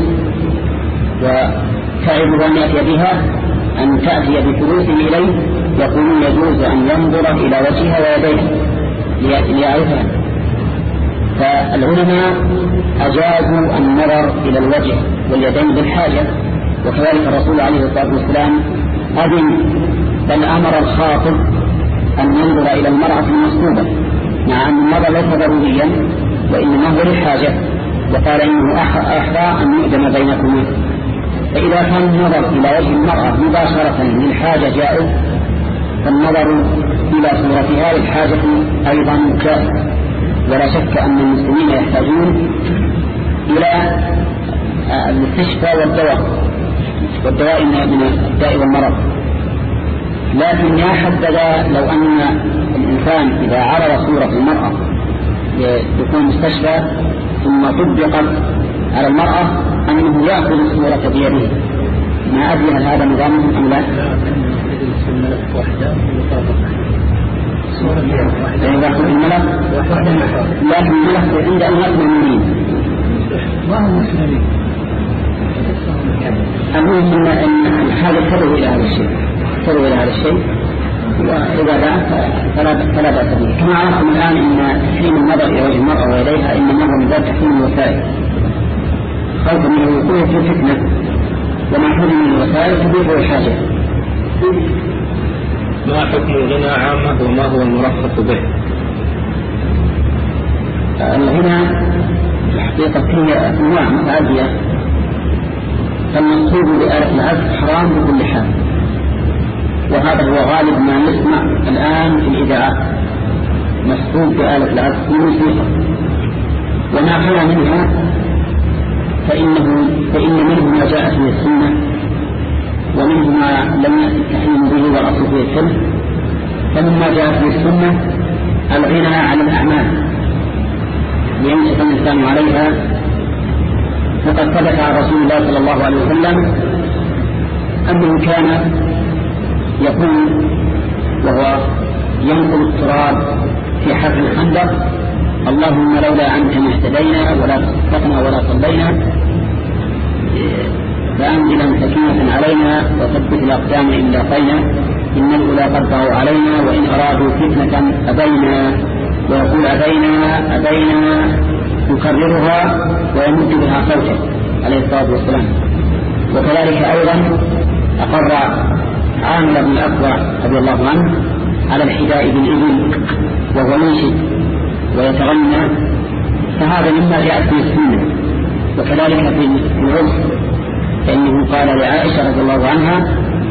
وتعب أن يأتي بها أن تأتي بفلوسه إليه، يقولون يجوز أن ينظر إلى وجهها ويديها ليعرفها. فالعلماء أجازوا النظر إلى الوجه واليدين بالحاجة، وكذلك الرسول عليه الصلاة والسلام أذن بل أمر الخاطب أن ينظر إلى المرأة المصلوبة، مع أن النظر ليس ضروريا وإنما هو للحاجة، وقال إنه أحرى أن يؤدم بينكما. فإذا كان النظر إلى وجه المرأة مباشرة للحاجة جائز، فالنظر إلى صورتها للحاجة أيضا جائز. ولا شك أن المسلمين يحتاجون إلى الاستشفاء والدواء، والدواء من الداء والمرض. لكن يا حبذا لو أن الإنسان إذا عرض صورة المرأة يكون مستشفى ثم طبقت على المرأة أنه يأخذ الصورة بيده. ما أدري هل هذا نظامهم أم لا؟ إذا أخذ الملك لكن الملك عند أن يأخذ المؤمنين ما هو مسلمين. المهم أن الحاجة تدعو إلى هذا الشيء تدعو إلى هذا الشيء وإذا لا فلا بأس به. كما عرفتم الآن أن تحريم النظر إلى وجه المرأة وإليها إنما هو من باب تحريم الوسائل خوفا من الوقوع في الفتنة، وما حرم من الوسائل تبيح الحاجة. ما حكم الغنى عامة وما هو المرخص به؟ الغنى الحقيقة فيه أنواع متعددة، فالمقصود بآلة العزف حرام بكل حال، وهذا هو غالب ما نسمع الآن في الإذاعات مقصود بآلة العزف الموسيقى، وما خلا منها فإنه فإن منه ما جاء في السنة ومنه ما لم يأتي التحريم به والأصل في السنة. فمما جاء في السنة الغنى عن الأعمال لينشط الإنسان عليها، وقد ثبت عن رسول الله صلى الله عليه وسلم أنه كان يقول وهو ينقل التراب في حفر الخندق: اللهم لولا أنت ما اهتدينا ولا تصدقنا ولا صلينا فأنزلا سكينة علينا وثبت الأقدام إن لاقينا إن الأولى قد ضاعوا علينا وإن أرادوا فتنة أبينا. ويقول أبينا أبينا يكررها ويمد بها صوته عليه الصلاة والسلام. وكذلك أيضا أقر عامر بن الأكوع رضي الله عنه على الحداء بالإبل وهو ينشد ويتغنى، فهذا مما جاء في السنة. وكذلك في العرس فإنه قال لعائشة رضي الله عنها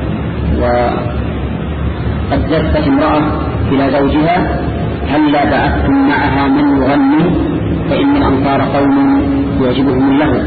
وقد زفت امرأة إلى زوجها: هلا بعثتم معها من يغني فإن الأنصار قوم يعجبهم اللهو.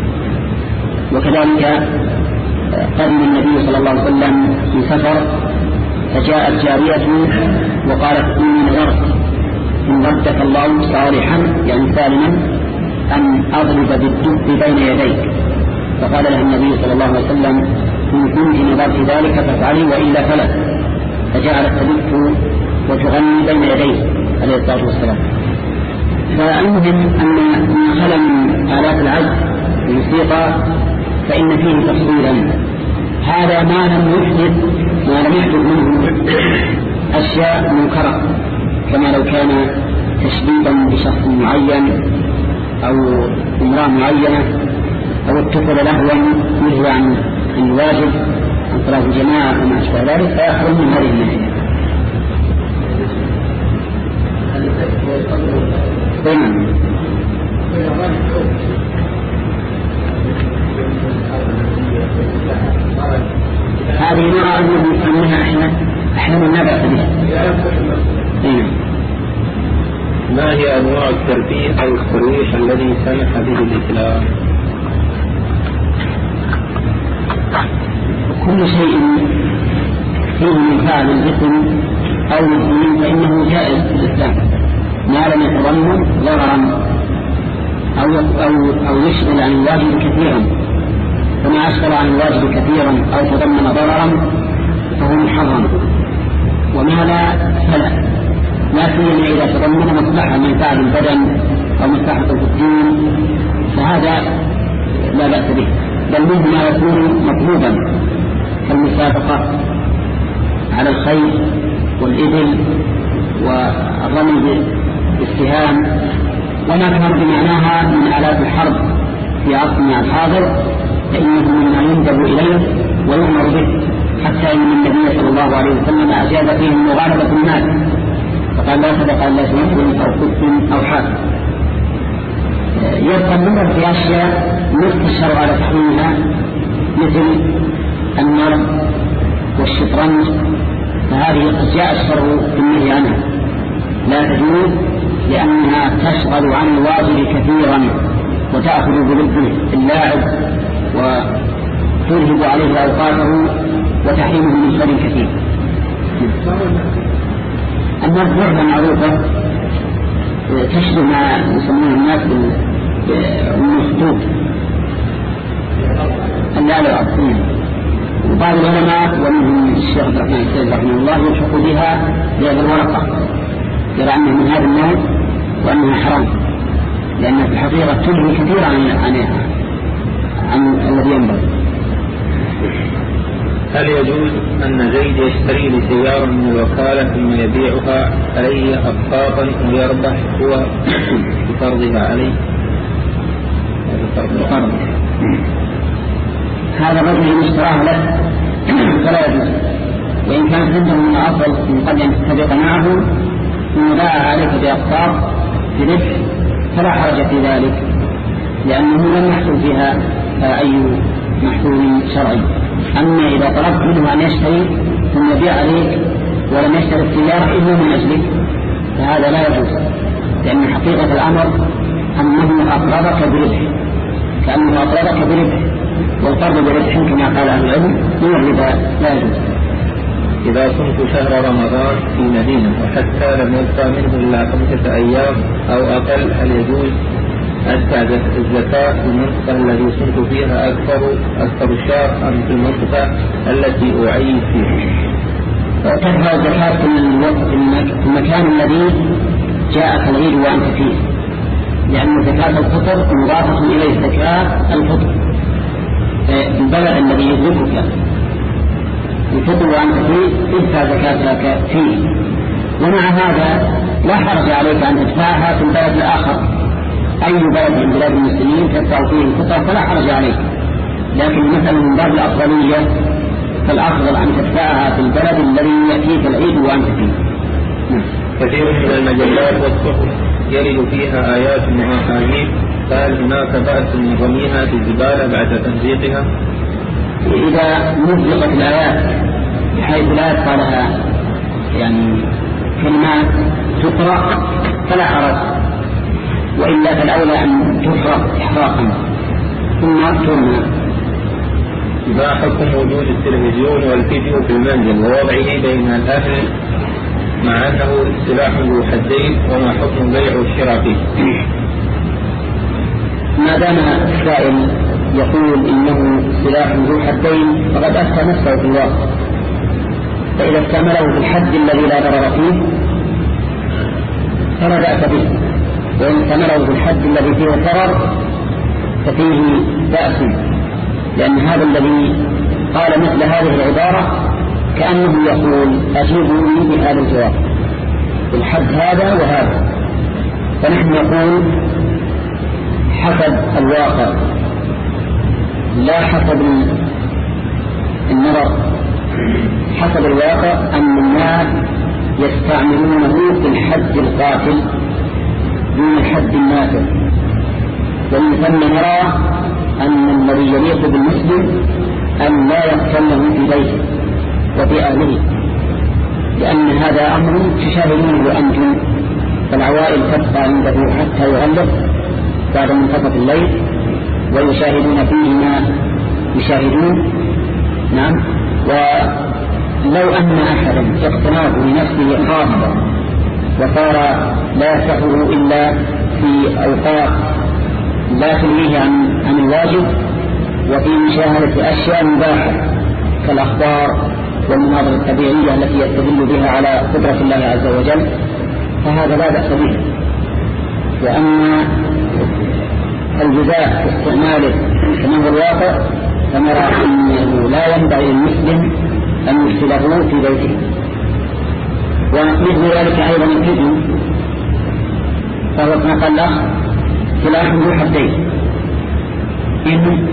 وكذلك قدم النبي صلى الله عليه وسلم في سفر فجاءت جارية وقالت: إني نذرت إن ردك الله صالحا يعني سالما أن أضرب بالدب بين يديك. فقال لها النبي صلى الله عليه وسلم: إن كنت نذرت ذلك فافعلي وإلا فلا. فجعلت تدب وتغني بين يديه عليه الصلاة والسلام. فالمهم أن ما خلا من آلات العزف الموسيقى فإن فيه تفصيلا. هذا ما لم يحدث ما لم يحدث منه أشياء منكرة، كما لو كان تشبيبا بشخص معين أو امرأة معينة أو اتخذ لهوا يلهي عن الواجب عن صلاة الجماعة وما أشبه ذلك، فيحرم من هذه الناحية. تمام. هذه نرى أنها أحيانا أحيانا نبأ بها. ما هي أنواع التربية أو الترويح الذي سمح به الإسلام؟ كل شيء فيه من فعل الإثم أو الدين فإنه جائز في الإسلام ما لم يتضمن ضررا أو, أو, أو يشغل عن الواجب كثيرا. فما أشغل عن الواجب كثيرا أو تضمن ضررا فهو محرم، وما لا فلا، لا سيما إذا تضمن مصلحة منفعة البدن أو مصلحة في الدين فهذا لا بأس به، بل منه ما يكون مطلوبا كالمسابقة على الخيل والإبل والرمي بالسهام وما كان بمعناها من آلات الحرب في عصرنا الحاضر، فإنه مما يندب إليه ويؤمر به، حتى إن النبي صلى الله عليه وسلم أجاز فيه مغالبة الناس فقال: لا صدق إلا سنة أو كف أو حاف. يبقى النظر في أشياء نص الشرع على تحريمها مثل النرد والشطرنج، فهذه قد جاء الشرع بالنهي عنها، لا تجوز لأنها تشغل عن الواجب كثيرا وتأخذ بلده اللاعب ترهب عليه أوقاته وتحريمه من شر كثير. أما الضربة معروفة تشبه ما يسمونه الناس بالمخطوط اللعب العظيم. وبعض العلماء ومنهم الشيخ عبد الرحمن السيد رحمه الله يلحق بها بهذه الورقة، يرى أنها من هذا النوع وأنها حرام، لأنها في الحقيقة تلهي كثيرا عن عن عن الذي ينبغي. هل يجوز أن زيد يشتري لسيارة من الوكالة ثم يبيعها عليه أقساطا ويربح هو بفرضها عليه؟ بفرض هذا الرجل اشتراه له فلا يجوز، وإن كانت عنده من الأصل من قبل أن تتفق معه ثم باع عليك بأقساط بربح فلا حرج في ذلك، لأنه لم يحصل فيها أي محصول شرعي. أما إذا طلبت منه أن يشتري ثم يبيع عليك ولم يشتري السيارة إلا من أجلك فهذا لا يجوز، لأن حقيقة الأمر أنه أقرضك بربح، كأنه أقرضك بربح، والقرض بربح كما قال أهل العلم هو الربا لا يجوز. إذا صمت شهر رمضان في مدينة وحتى لم يبقى منه إلا خمسة أيام أو أقل، هل يجوز أدفع الزكاة في المنطقة التي صمت فيها أكثر أكثر الشهر أم في المنطقة التي أعيد فيها؟ تدفع الزكاة في المكان الذي جاءك العيد وأنت فيه، لأن زكاة الفطر مضافة إليه زكاة الفطر في البلد الذي يدركك الفطر وأنت فيه ادفع زكاتك فيه. ومع هذا لا حرج عليك أن تدفعها في البلد الآخر، أي بلد من بلاد المسلمين تدفع فيه الفطر فلا حرج عليك، لكن مثلا من باب الأفضلية فالأفضل أن تدفعها في البلد الذي يأتيك العيد وأنت فيه. كثير من المجلات والصحف يرد فيها آيات وأحاديث، فهل هناك بأس من رميها في الزبالة بعد تمزيقها؟ إذا مزقت الآيات بحيث لا يبقى لها يعني كلمات تقرأ فلا حرج، وإلا فالأولى أن تحرق إحراقا ثم ترمى. ما حكم وجود التلفزيون والفيديو في المنزل ووضعه بين الأهل مع أنه سلاح ذو حدين، وما حكم البيع والشراء فيه؟ ما دام السائل يقول إنه سلاح ذو حدين فقد أفتى نفسه في الواقع، فإذا استعمله في الحد الذي لا ضرر فيه فلا بأس به، وإن استعمله في الحد الذي فيه ضرر ففيه بأس، لأن هذا الذي قال مثل هذه العبارة كأنه يقول أجيبوني بهذا الجواب الحد هذا وهذا. فنحن نقول حسب الواقع لا حسب النظر، حسب الواقع أن الناس يستعملونه في الحد القاتل دون الحد النافع، ومن ثم نرى أن الذي يليق بالمسلم أن لا يقتله في بيته وفي أهله، لأن هذا أمر تشاهدونه أنتم، فالعوائل تبقى عنده حتى يغلق بعد منتصف الليل ويشاهدون فيه ما يشاهدون. نعم. ولو أن أحدا اقتناه لنفسه خاصة وصار لا يفتحه إلا في أوقات لا تلهيه عن, عن الواجب وفي مشاهدة أشياء مباحة كالأخبار والمناظر الطبيعية التي يستدل بها على قدرة الله عز وجل، فهذا لا بأس به. وأما الجزاء في استعماله كما هو الواقع فنرى أنه لا ينبغي للمسلم أن يرسله في بيته. ومثل ذلك أيضا الفيديو، فهو كما قال الأخ سلاح ذو حدين، إن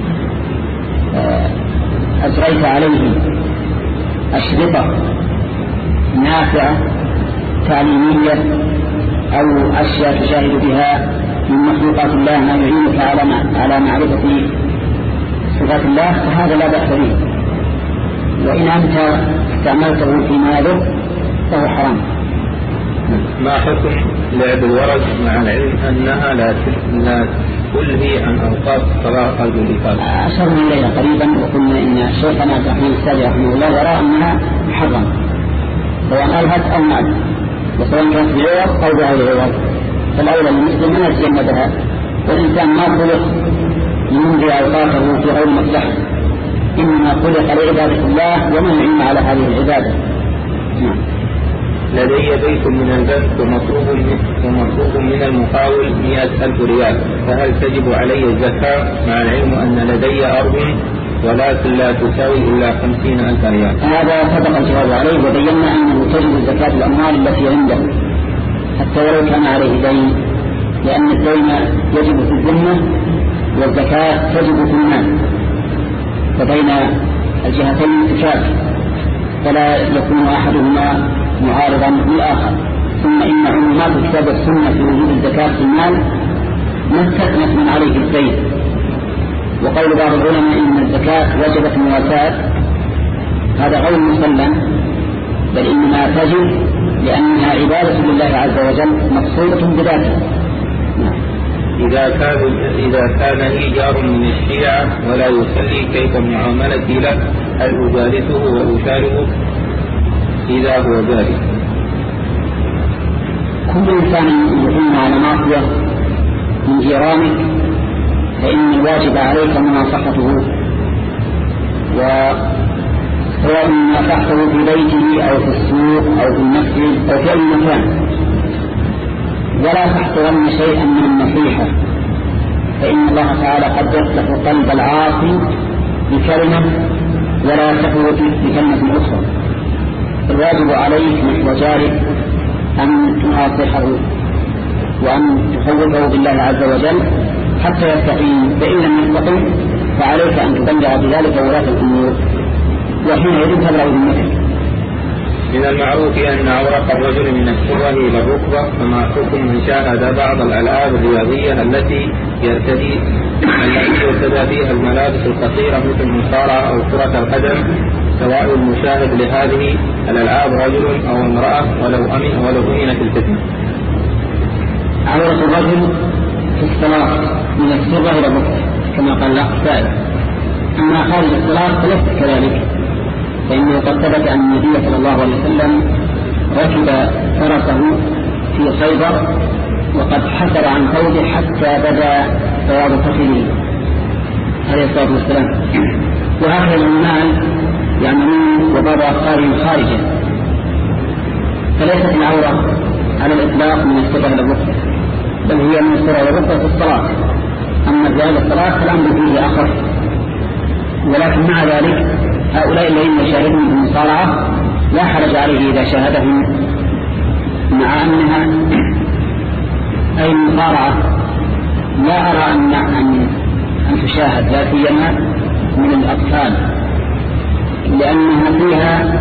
أجريت عليه أشرطة نافعة تعليمية أو أشياء تشاهد بها من مخلوقات الله ما يعينك على على معرفة صفات الله، فهذا لا بأس به. وإن أنت استعملته فيما يضر فهو حرام. ما حكم لعب الورق مع العلم أنها لا كله عن أوقات الصلاة قبل الإفاضة. أشرنا إليها قريبا وقلنا إن شيخنا عبد الرحمن السادي رحمه الله يرى أنها محرم سواء ألهت أو مات، وسواء كانت بعوض أو بغير عوض، فالأولى للمسلم أن يتجنبها، والإنسان ما خلق ليمضي أوقاته في غير مصلحة، إنما خلق لعبادة الله ومن علم على هذه العبادة. نعم. لدي بيت من البنك ومطلوب ومطلوب من المقاول مئة ألف ريال، فهل تجب علي الزكاة مع العلم أن لدي أرض ولكن لا تساوي إلا خمسين ألف ريال؟ هذا سبق الجواب عليه، وبينا أنه تجب زكاة الأموال التي عنده حتى ولو كان عليه دين، لأن الدين يجب في الذمة والزكاة تجب في المال، فبين الجهتين تشابه، فلا يكون أحدهما معارضا للآخر. ثم إن عمومات كتاب السنة في وجود الزكاة في المال ما استثنت من عليه الدين، وقول بعض العلماء إن الزكاة وجبت مواساة هذا غير مسلم، بل إنما تجب لأنها عبادة لله عز وجل مقصودة بذاته. إذا كان إذا كان لي جار من الشيعة ولا يصلي كيف معاملتي له؟ هل أجالسه وأشاركه إذا هو ذلك؟ كل إنسان يقوم على معصية من جيرانك فإن الواجب عليك مناصحته، وسواء نصحته في بيته أو في السوق أو في المسجد أو في أي مكان، ولا تحترم شيئا من النصيحة، فإن الله تعالى قد يصلح قلب العاصي بكلمة ولا تفوت بكلمة أخرى. الواجب عليك نحو جارك أن تناصحه وأن تخوفه بالله عز وجل حتى يستقيم، فإن لم يستقيم فعليك أن تبلغ بذلك ولاة الأمور، وحينئذ تبلغ بالمثل. من المعروف أن عورة الرجل من السرة إلى الركبة، فما حكم من شاهد بعض الألعاب الرياضية التي يرتدي التي يرتدى فيها الملابس القصيرة مثل المصارعة أو كرة القدم، سواء المشاهد لهذه الألعاب رجل أو امرأة ولو أمن ولو أمنت الفتنة؟ عورة الرجل في الصلاة من السرة إلى الركبة كما قال الله تعالى، أما خارج الصلاة فليس كذلك، فإنه قد ثبت أن النبي صلى الله عليه وسلم ركب فرسه في خيبر وقد حسر عن ثوبه حتى بدا بياض فخذه عليه الصلاة والسلام. وهكذا العمال يعملون وبعض أفكارهم خارجا، فليست العورة على الإطلاق من السرة إلى الركبة، بل هي من السرة إلى الركبة في الصلاة. أما في هذه الصلاة فالأمر فيه آخر، ولكن مع ذلك هؤلاء الذين يشاهدون المصارعة لا حرج عليه إذا شاهدهم، مع أنها أي المصارعة لا أرى أن أن أن تشاهد لا سيما من الأطفال، لأنها فيها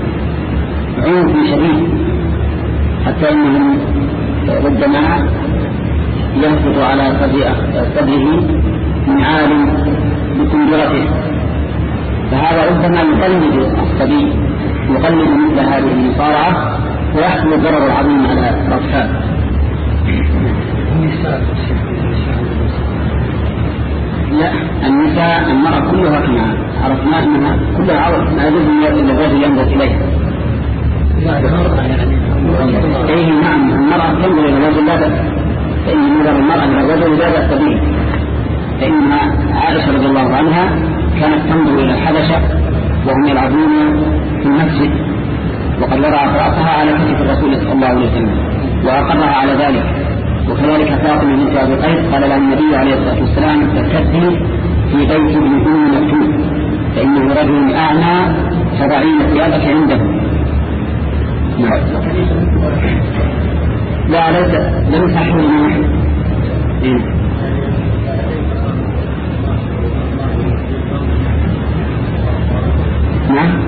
عنف شديد، حتى أنهم ربما يهبط على صدره من عالم بقنجرته، فهذا ربما يقلد الصبي يقلد مثل هذه المصارعة ويحصل الضرر العظيم على الأطفال. لا، النساء المرأة كلها كما عرفنا أنها كلها عورة، ما يجوز للرجل ينظر إليها. إيه نعم، المرأة تنظر إلى الرجل لا بأس، فإن نظر المرأة إلى الرجل لا بأس به، فإن عائشة رضي الله عنها كانت تنظر إلى الحبشة وهم يلعبون في المسجد، وقد وضعت رأسها على كتف الرسول صلى الله عليه وسلم وأقرها على ذلك. وكذلك فاطمة بنت أبي قيس قال لها النبي عليه الصلاة والسلام تكتبي في بيت ابن أم مكتوم فإنه رجل أعمى فضعين ثيابك عنده. نعم. لا ليس لم يصحوا لنا. نعم.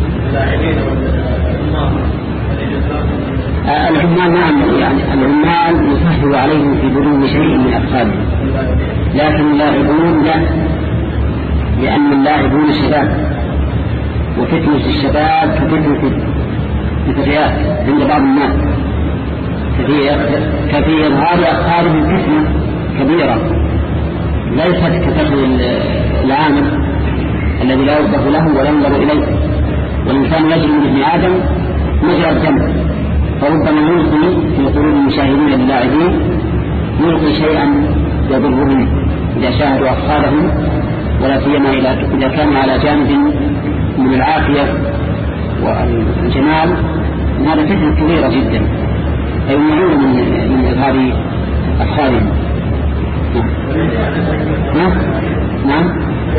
العمال نعم، يعني العمال يسهل عليهم في بلوغ شيء من أطفالهم، لكن اللاعبون لا، لأن اللاعبون شباب، وفتنة الشباب كفتنة الفتيات عند بعض الناس، ففي إظهار أفكارهم فتنة كبيرة، ليست كفعل العامل الذي لا يوقف له ولا ينظر إليه، والإنسان يجري من ابن آدم مجرى الدم، فربما يلقي في قلوب المشاهدين اللاعبين يلقي شيئا يضرهم إذا شاهدوا أفخارهم، ولا سيما إذا كان على جانب من العافية والجمال، هذا فتنة كبيرة جدا فيمنعون من من إظهار أفخارهم. نعم نعم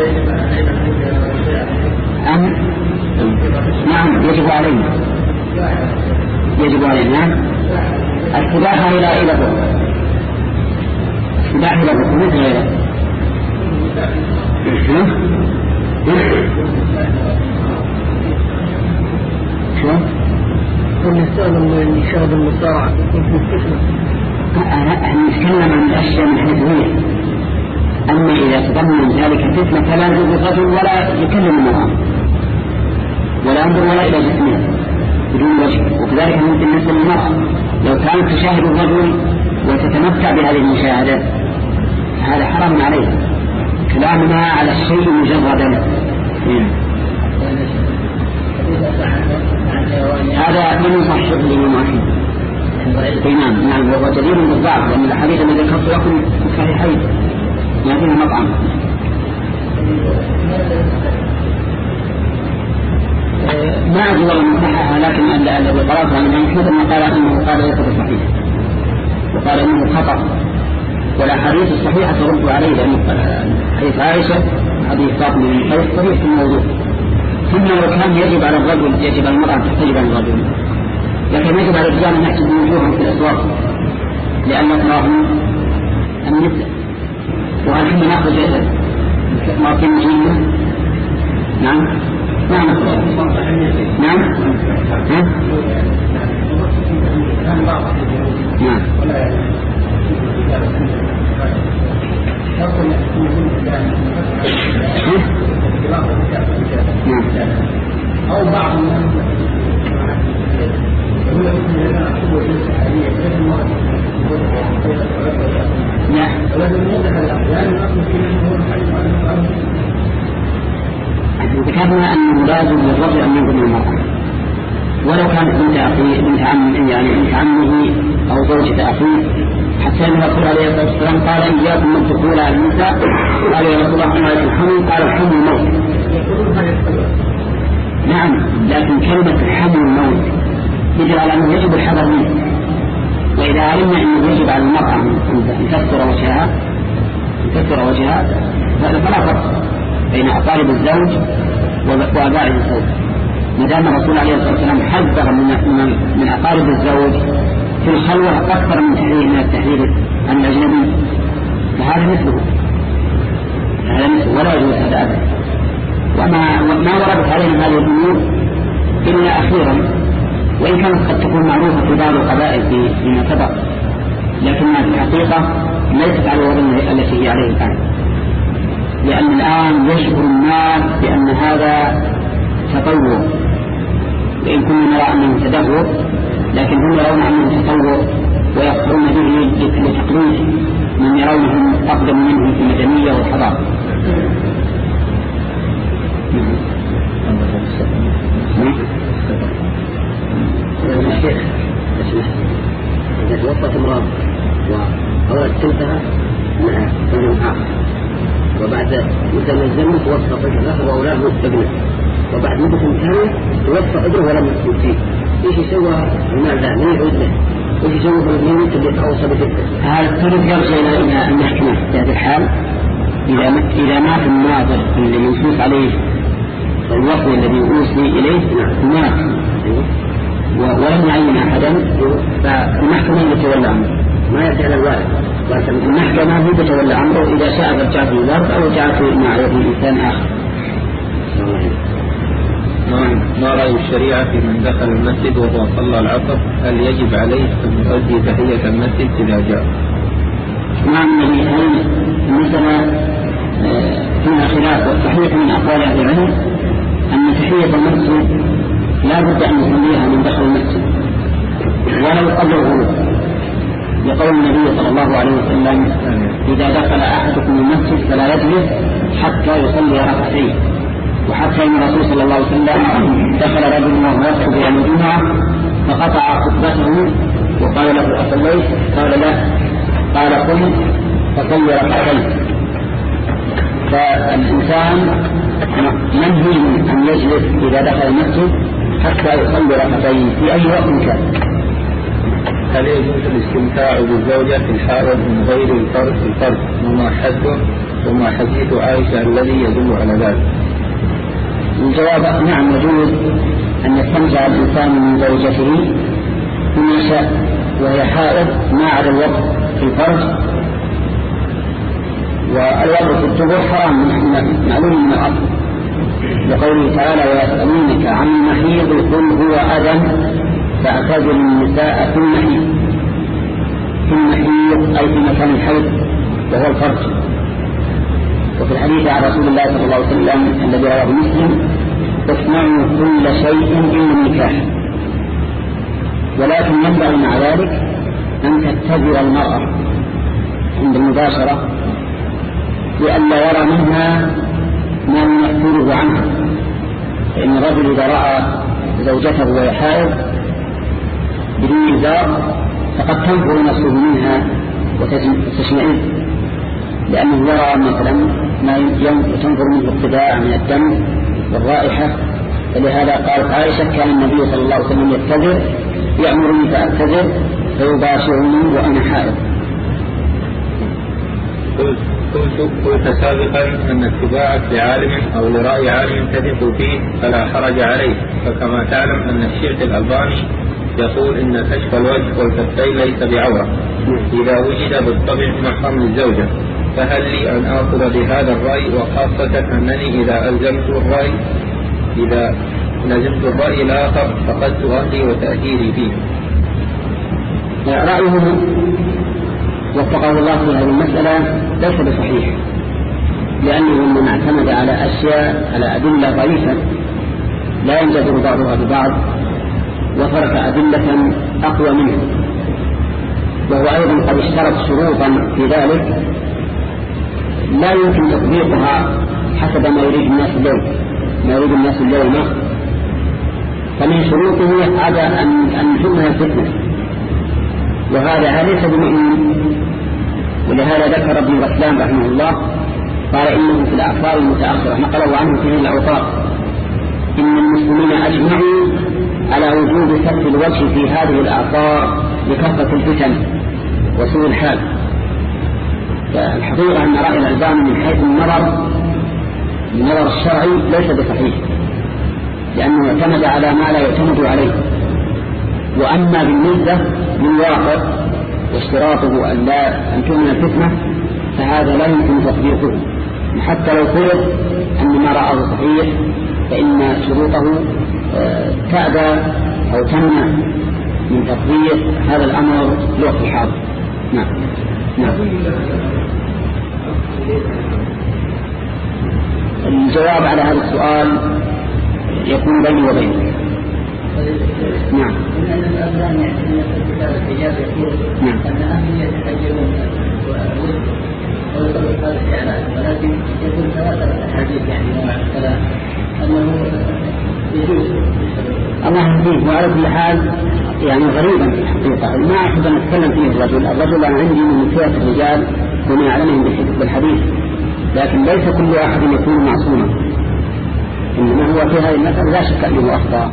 أم نعم يجب علينا يجب علينا نعم السباحة إلى إلى بر السباحة إلى بر مثل غيره. شو؟ كنا نستخدم من شهد المطاع يمكن فتنة. أنا نتكلم عن الأشياء من حيث هي، أما إذا تضمن ذلك فتنة فلا يجوز الرجل ولا يكلم المرأة ولا ينظر ولا إلى جسمها بدون وجه. وكذلك بالنسبة للمرأة لو كانت تشاهد الرجل وتتمتع بهذه المشاهدة هذا حرام عليه. كلامنا على الشيء مجردا. هذا من يصح لمن واحد. نعم نعم وهو جدير بالضعف، لأن الحديث الذي ذكرت لكم في الصحيحين ما فيه مطعم. ما أدري والله من صححها، لكن الذي قرأته عن ابن حزم قال أنه قال ليس بصحيح وقال أنه خطأ، والأحاديث الصحيحة ترد عليه، لأن حديث عائشة حديث فاطمة بن قيس صحيح في الموضوع. ثم لو كان يجب على الرجل يجب على المرأة تحتجب عن الرجل، لكن يجب على الرجال أن يحتجب وجوههم في الأسواق لأن يقرأهم النساء. وهل كنا نأخذ مرتين مجيئة؟ نعم نعم نعم نعم نعم أو بعض ذكرنا أن لازم للرجل أن ينظر للمرأة ولو كانت بنت أخيه بنت عم يعني بنت عمه أو زوجة أخيه، حتى أن الرسول عليه الصلاة والسلام قال إياكم من الدخول على النساء، قالوا يا رسول الله عليه الحمل، قال الحمل الموت. نعم لكن كلمة الحمل الموت يجب على أنه يجب الحذر منه، وإذا علمنا أنه يجب على المرأة أن تستر وجهها أن تستر وجهها فهذا فلا فرق بين أقارب الزوج وأباء الزوج، ما دام الرسول عليه الصلاة والسلام حذر من من أقارب الزوج في الخلوة أكثر من تحذير من التحذير عن الأجنبي، فهذا مثله هذا مثله ولا يجوز هذا أبدا. وما ما وردت علينا هذه الأمور إلا أخيرا، وإن كانت قد تكون معروفة في بعض القبائل فيما سبق، لكنها في الحقيقة ليست على الوضع التي هي عليه الآن، لأن الآن يشعر الناس بأن هذا تطور، وإن كنا نرى أنه تدهور لكن هم يرون أنه تطور ويفخرون به لتقليد من يرونهم أقدم منهم في المدنية والحضارة. الشيخ إذا توفت امرأة وأولد تنتهى مع رجل آخر، وبعد مدة من الزمن توفى رجل آخر وأولاد مستقبل، وبعد مدة ثانية توفى أجره ولم يكن فيه، إيش يسوى المال ذا؟ من يعود له؟ إيش يسوى بالمين اللي أوصى بجده؟ هذا تريد يرجع إلى المحكمة في هذه الحال إذا مات إذا مات الناظر اللي منصوص عليه الوصي الذي أوصي إليه مات ولم يعين أحدا، فالمحكمة يتولى عنه، ما يرجع للوالد، المحكمة هي تتولى عنه، إذا شاء رجعته الوالد أو رجعته مع يد إنسان آخر. ما رأي الشريعة في من دخل المسجد وهو صلى العصر؟ هل يجب عليه أن يؤدي تحية المسجد إذا جاء؟ نعم المسألة فيها خلاف، والصحيح من أقوال أهل العلم أن تحية المسجد لا بد أن يصليها من دخل المسجد ولو قبل الغروب، لقول النبي صلى الله عليه وسلم إذا دخل أحدكم المسجد فلا يجلس حتى يصلي ركعتين. وحتى إن الرسول صلى الله عليه وسلم دخل رجل وهو يخطب يوم الجمعة فقطع خطبته وقال له أصليت؟ قال لا. قال قم فصلي ركعتين. فالإنسان منهي أن يجلس إذا دخل المسجد حتى يصلي ركعتين في أي وقت كان. هل يجوز الاستمتاع بالزوجة في الحائض من غير الفرد في الفرد وما حده وما حديث عائشة الذي يدل على ذلك؟ الجواب نعم يجوز أن يستمتع الإنسان من زوجته بما شاء وهي حائض ما عدا الوقت في الفرج. والوقت في الدبر حرام معلوم من الأصل لقوله تعالى ويسألونك عن المحيض قل هو أذى فاعتزلوا النساء في المحيض. في المحيض أي في مكان الحيض وهو الفرج. وفي الحديث عن رسول الله صلى الله عليه وسلم الذي رواه مسلم اصنعوا كل شيء إلا النكاح. ولكن ينبغي مع ذلك أن تتبع المرأة عند المباشرة لئلا يرى منها ما ينفره عنها. فإن الرجل إذا رأى زوجته وهي حائض بدون إنذار فقد تنفر نفسه منها وتشمئز لأنه يرى مثلا ما تنفر منه ابتداء من الدم والرائحة. فلهذا قال عائشة كان النبي صلى الله عليه وسلم يبتدر يأمرني فأبتدر فيباشرني وأنا حائض. قلت سابقا أن اتباعك لعالم أو لرأي عالم تثق فيه فلا حرج عليه. فكما تعلم أن الشيخ الألباني يقول إن كشف الوجه والكفين ليس بعورة إذا وجد بالطبع محرم للزوجة. فهل لي أن آخذ بهذا الرأي وخاصة أنني إذا ألزمت الرأي إذا لزمت الرأي الآخر فقدت أهلي وتأثيري فيه؟ رأيه وفقه الله في هذه المسألة ليس بصحيح لأنه من اعتمد على أشياء على أدلة ضعيفة لا ينجبر بعضها ببعض وترك أدلة أقوى منه. وهو أيضا قد اشترط شروطا في ذلك لا يمكن تطبيقها حسب ما يريد الناس اليوم ما يريد الناس اليوم فمن شروطه عدا أن أن تنهى الفتنة وهذا ليس بمؤمن. ولهذا ذكر ابن غسلان رحمه الله قال إنه في الأعصار المتأخرة نقله عنه في الأوطار إن المسلمين أجمعوا على وجوب ستر الوجه في هذه الأعصار لكثرة الفتن وسوء الحال. فالحقيقة أن رأي الألباني من حيث النظر النظر الشرعي ليس بصحيح لأنه اعتمد على ما لا يعتمد عليه. وأما بالنسبة للواقع واشتراطه أن لا أن تؤمن الفتنة فهذا لا يمكن تطبيقه حتى لو فرض أن ما رأه صحيح فإن شروطه تأبى أو تمنع من تطبيق هذا الأمر لوقت الحاضر. نعم نعم. الجواب على هذا السؤال يكون بيني وبينك. نعم. لأن الأبدان يعني كتاب الحجاب يقول أن أهل يتحجبون ويقول هذا الإعلان ولكن يقول ثلاثة أحاديث يعني نوع الكلام أنه يجوز. الله يهديه. وعلى كل حال يعني غريبا في الحقيقة ما أحب أن أتكلم فيه الرجل. الرجل أنا عندي من فئة الرجال وما يعلمهم بالحديث لكن ليس كل أحد يكون معصوما إنما هو في هذه المسألة لا شك أنه أخطأ.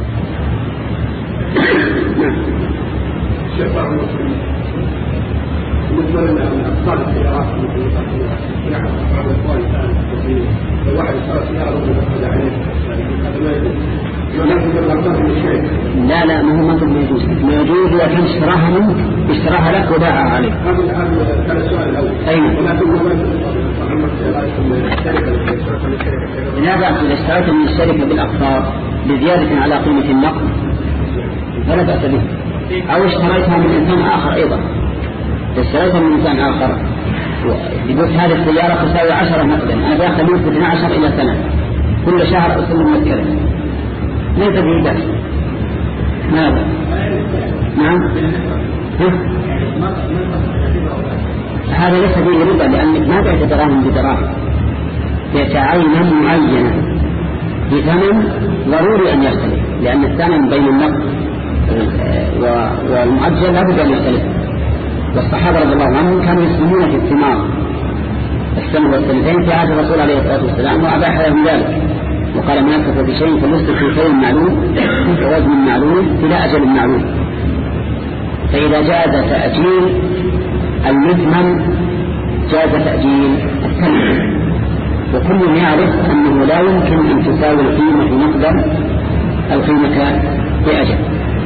بالنسبة لنا أطفال السيارات يعني بعض الأطفال الآن لو واحد اشترى سيارة ويدخل عليه لا لا ما هو ما ما يجوز ما يجوز إذا كان اشتراها منك اشتراها لك وباعها عليك. هذا كان السؤال الأول. أيوة. لا بأس إذا اشتريت من الشركة بالأقساط بزيادة على قيمة النقد فلا بأس به. أو اشتريتها من إنسان آخر أيضا اشتريتها من إنسان آخر يقول هذه السيارة تساوي عشرة مثلا أنا داخل منك اثنا عشر إلى سنة كل شهر أسلم مذكرة ليس به بأس. ماذا؟ نعم هذا ليس فيه ربا، لأنك ما بعت دراهم بدراهم، بعت عينا معينة بثمن ضروري أن يختلف، لأن الثمن بين النقد والمؤجل لابد أن يختلف. والصحابة رضي الله عنهم كانوا يسلمون في الثمار السنة والسنتين في عهد الرسول عليه الصلاة والسلام، وأباح لهم ذلك وقال: ما يكتب بشيء فليسلك في خير معلوم في وزن معلوم إلى أجل معلوم. فإذا جاز تأجيل المثمن جاز تأجيل الثمن، وكل يعرف أنه لا يمكن أن تساوي القيمة في مقدر القيمة بأجل.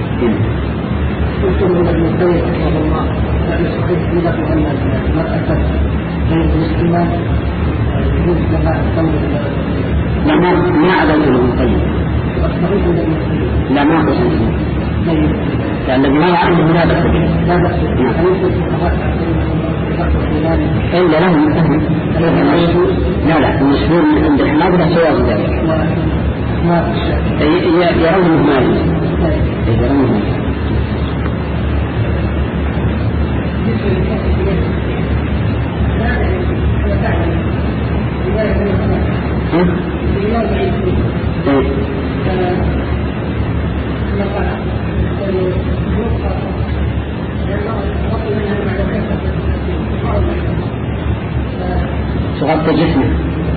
قلت من المسيح رحمه الله لا يصحيح في لفظ أن المرأة بين المسلمات يجوز لها التوبة. لا ما ما عدلت له طيب. لا ما هو سنة. لأن الذي ما يعلم لا بأس به. لا بأس به. إلا لهم أهل. لا لا المشهور من عند الحنابلة سواء ذلك. يرونه مالي. يرونه. تغطي جسمه.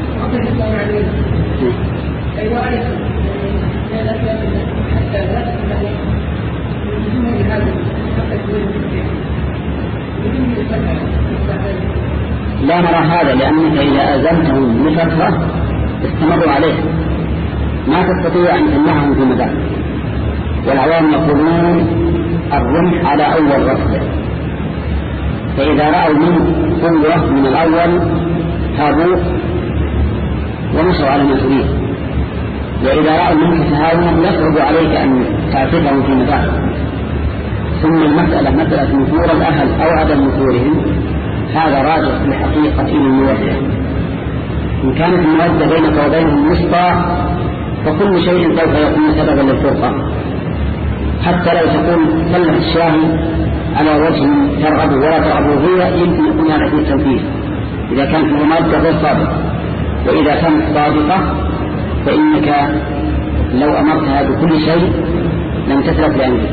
لا نرى هذا، لأنك إذا أزمتهم لفترة استمروا عليه، ما تستطيع أن تمنعهم في مدى. والعوام يقولون الرمح على أول رفضه، فإذا رأوا منه قوة من الأول هابوا ومشوا على ما تريد، وإذا رأوا منك تهاونا يصعب عليك أن تعطفهم في مدى. ثم المسألة مسألة نفور الأهل أو عدم نفورهم، هذا راجع في الحقيقة إلى المودة. إن كانت المودة بينك وبينهم وسطى فكل شيء سوف يكون سببا للفرقة، حتى لو تكون سلة الشاهي على وجه ترغب ولا ترغب هي يمكن يكون هذا فيه تنفيذ إذا كانت المودة غير صادقة. وإذا كانت صادقة فإنك لو أمرتها بكل شيء لم تسلك لأنك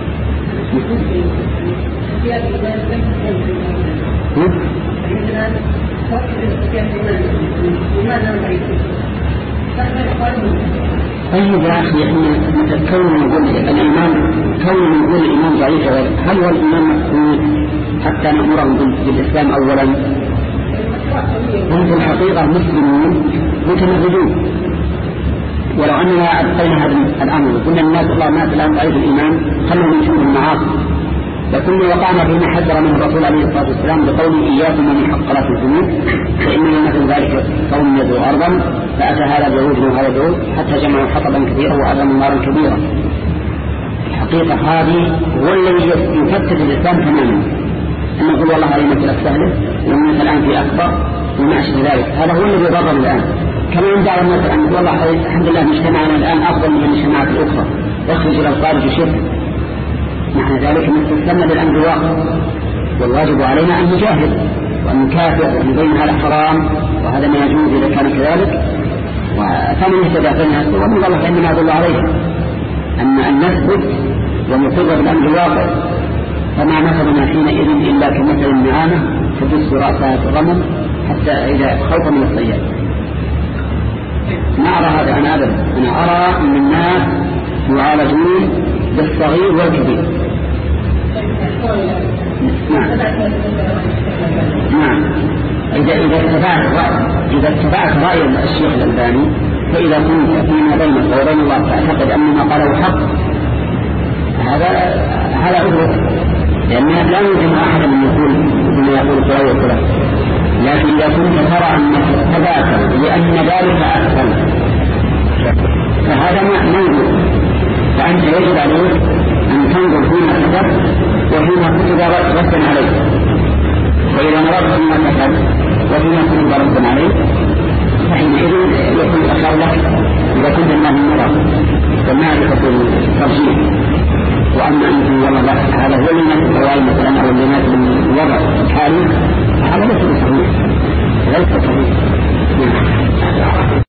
طيب يا أخي، إحنا كون نقول الإمام كون نقول الإمام ضعيف، هل هو الإمام مفقود حتى نأمرهم بالإسلام أولا؟ هم في الحقيقة مسلمون متمردون. ولو أننا أبقينا هذا الأمر وقلنا الناس الله ما الآن ضعيف الإمام خلوا من شؤون المعاصي، لكن وقعنا فيما حذر منه الرسول عليه الصلاة والسلام بقوله: إياكم من حق لا تسلمون فإنما مثل ذلك قوم يدعو أرضا فأتى هذا بعود وهذا بعود حتى جمعوا حطبا كبيرا وأعظموا نارا كبيرا. الحقيقة هذه هو الذي يفتت الإسلام تماما، أن نقول والله هذه مسألة سهلة ومن الآن في أكبر وما أشبه ذلك. هذا هو الذي ضرر الآن. كما يندعى الناس أن نقول والله الحمد لله مجتمعنا الآن أفضل من المجتمعات الأخرى، يخرج إلى الخارج وشرك. معنى ذلك أن نستسلم للأمر الواقع، والواجب علينا أن نجاهد وأن نكافئ وأن نبين هذا حرام وهذا ما يجوز إذا كان كذلك. وثمن اهتدى فينا ومن الله فإنما أدل عليه أن أن نثبت ونقر بالأمر الواقع. فما مثلنا حينئذ إلا كمثل النعامة تدس رأسها في الرمل حتى إذا خوف من الصياد. ما أرى هذا أنا أبدا. أنا أرى أن الناس يعالجون بالصغير والكبير. نعم نعم إذا إذا اتبعت رأي إذا اتبعت رأي الشيخ الألباني فإذا كنت فيما بينك وبين الله تعتقد أن ما قاله حق هذا هذا أدرك، لأن لا يمكن أحد أن يقول بما يقول فلان وفلان. لكن إذا كنت ترى أنك اتبعت لأن ذلك أحسن فهذا ما يقول، فأنت يجب عليك أن تنظر فيما كتب وفيما كتب ردا عليك. فإذا نظرت فيما كتب وفيما كتب ردا عليك فحينئذ يكون الأخر لك إذا كنت الله النظر والمعرفة الترجيح. وأما أنتم والله هذا هو اللي يناسب الرواية مثلا أو اللي يناسب الوضع الحالي، هذا ليس صحيح، ليس صحيح.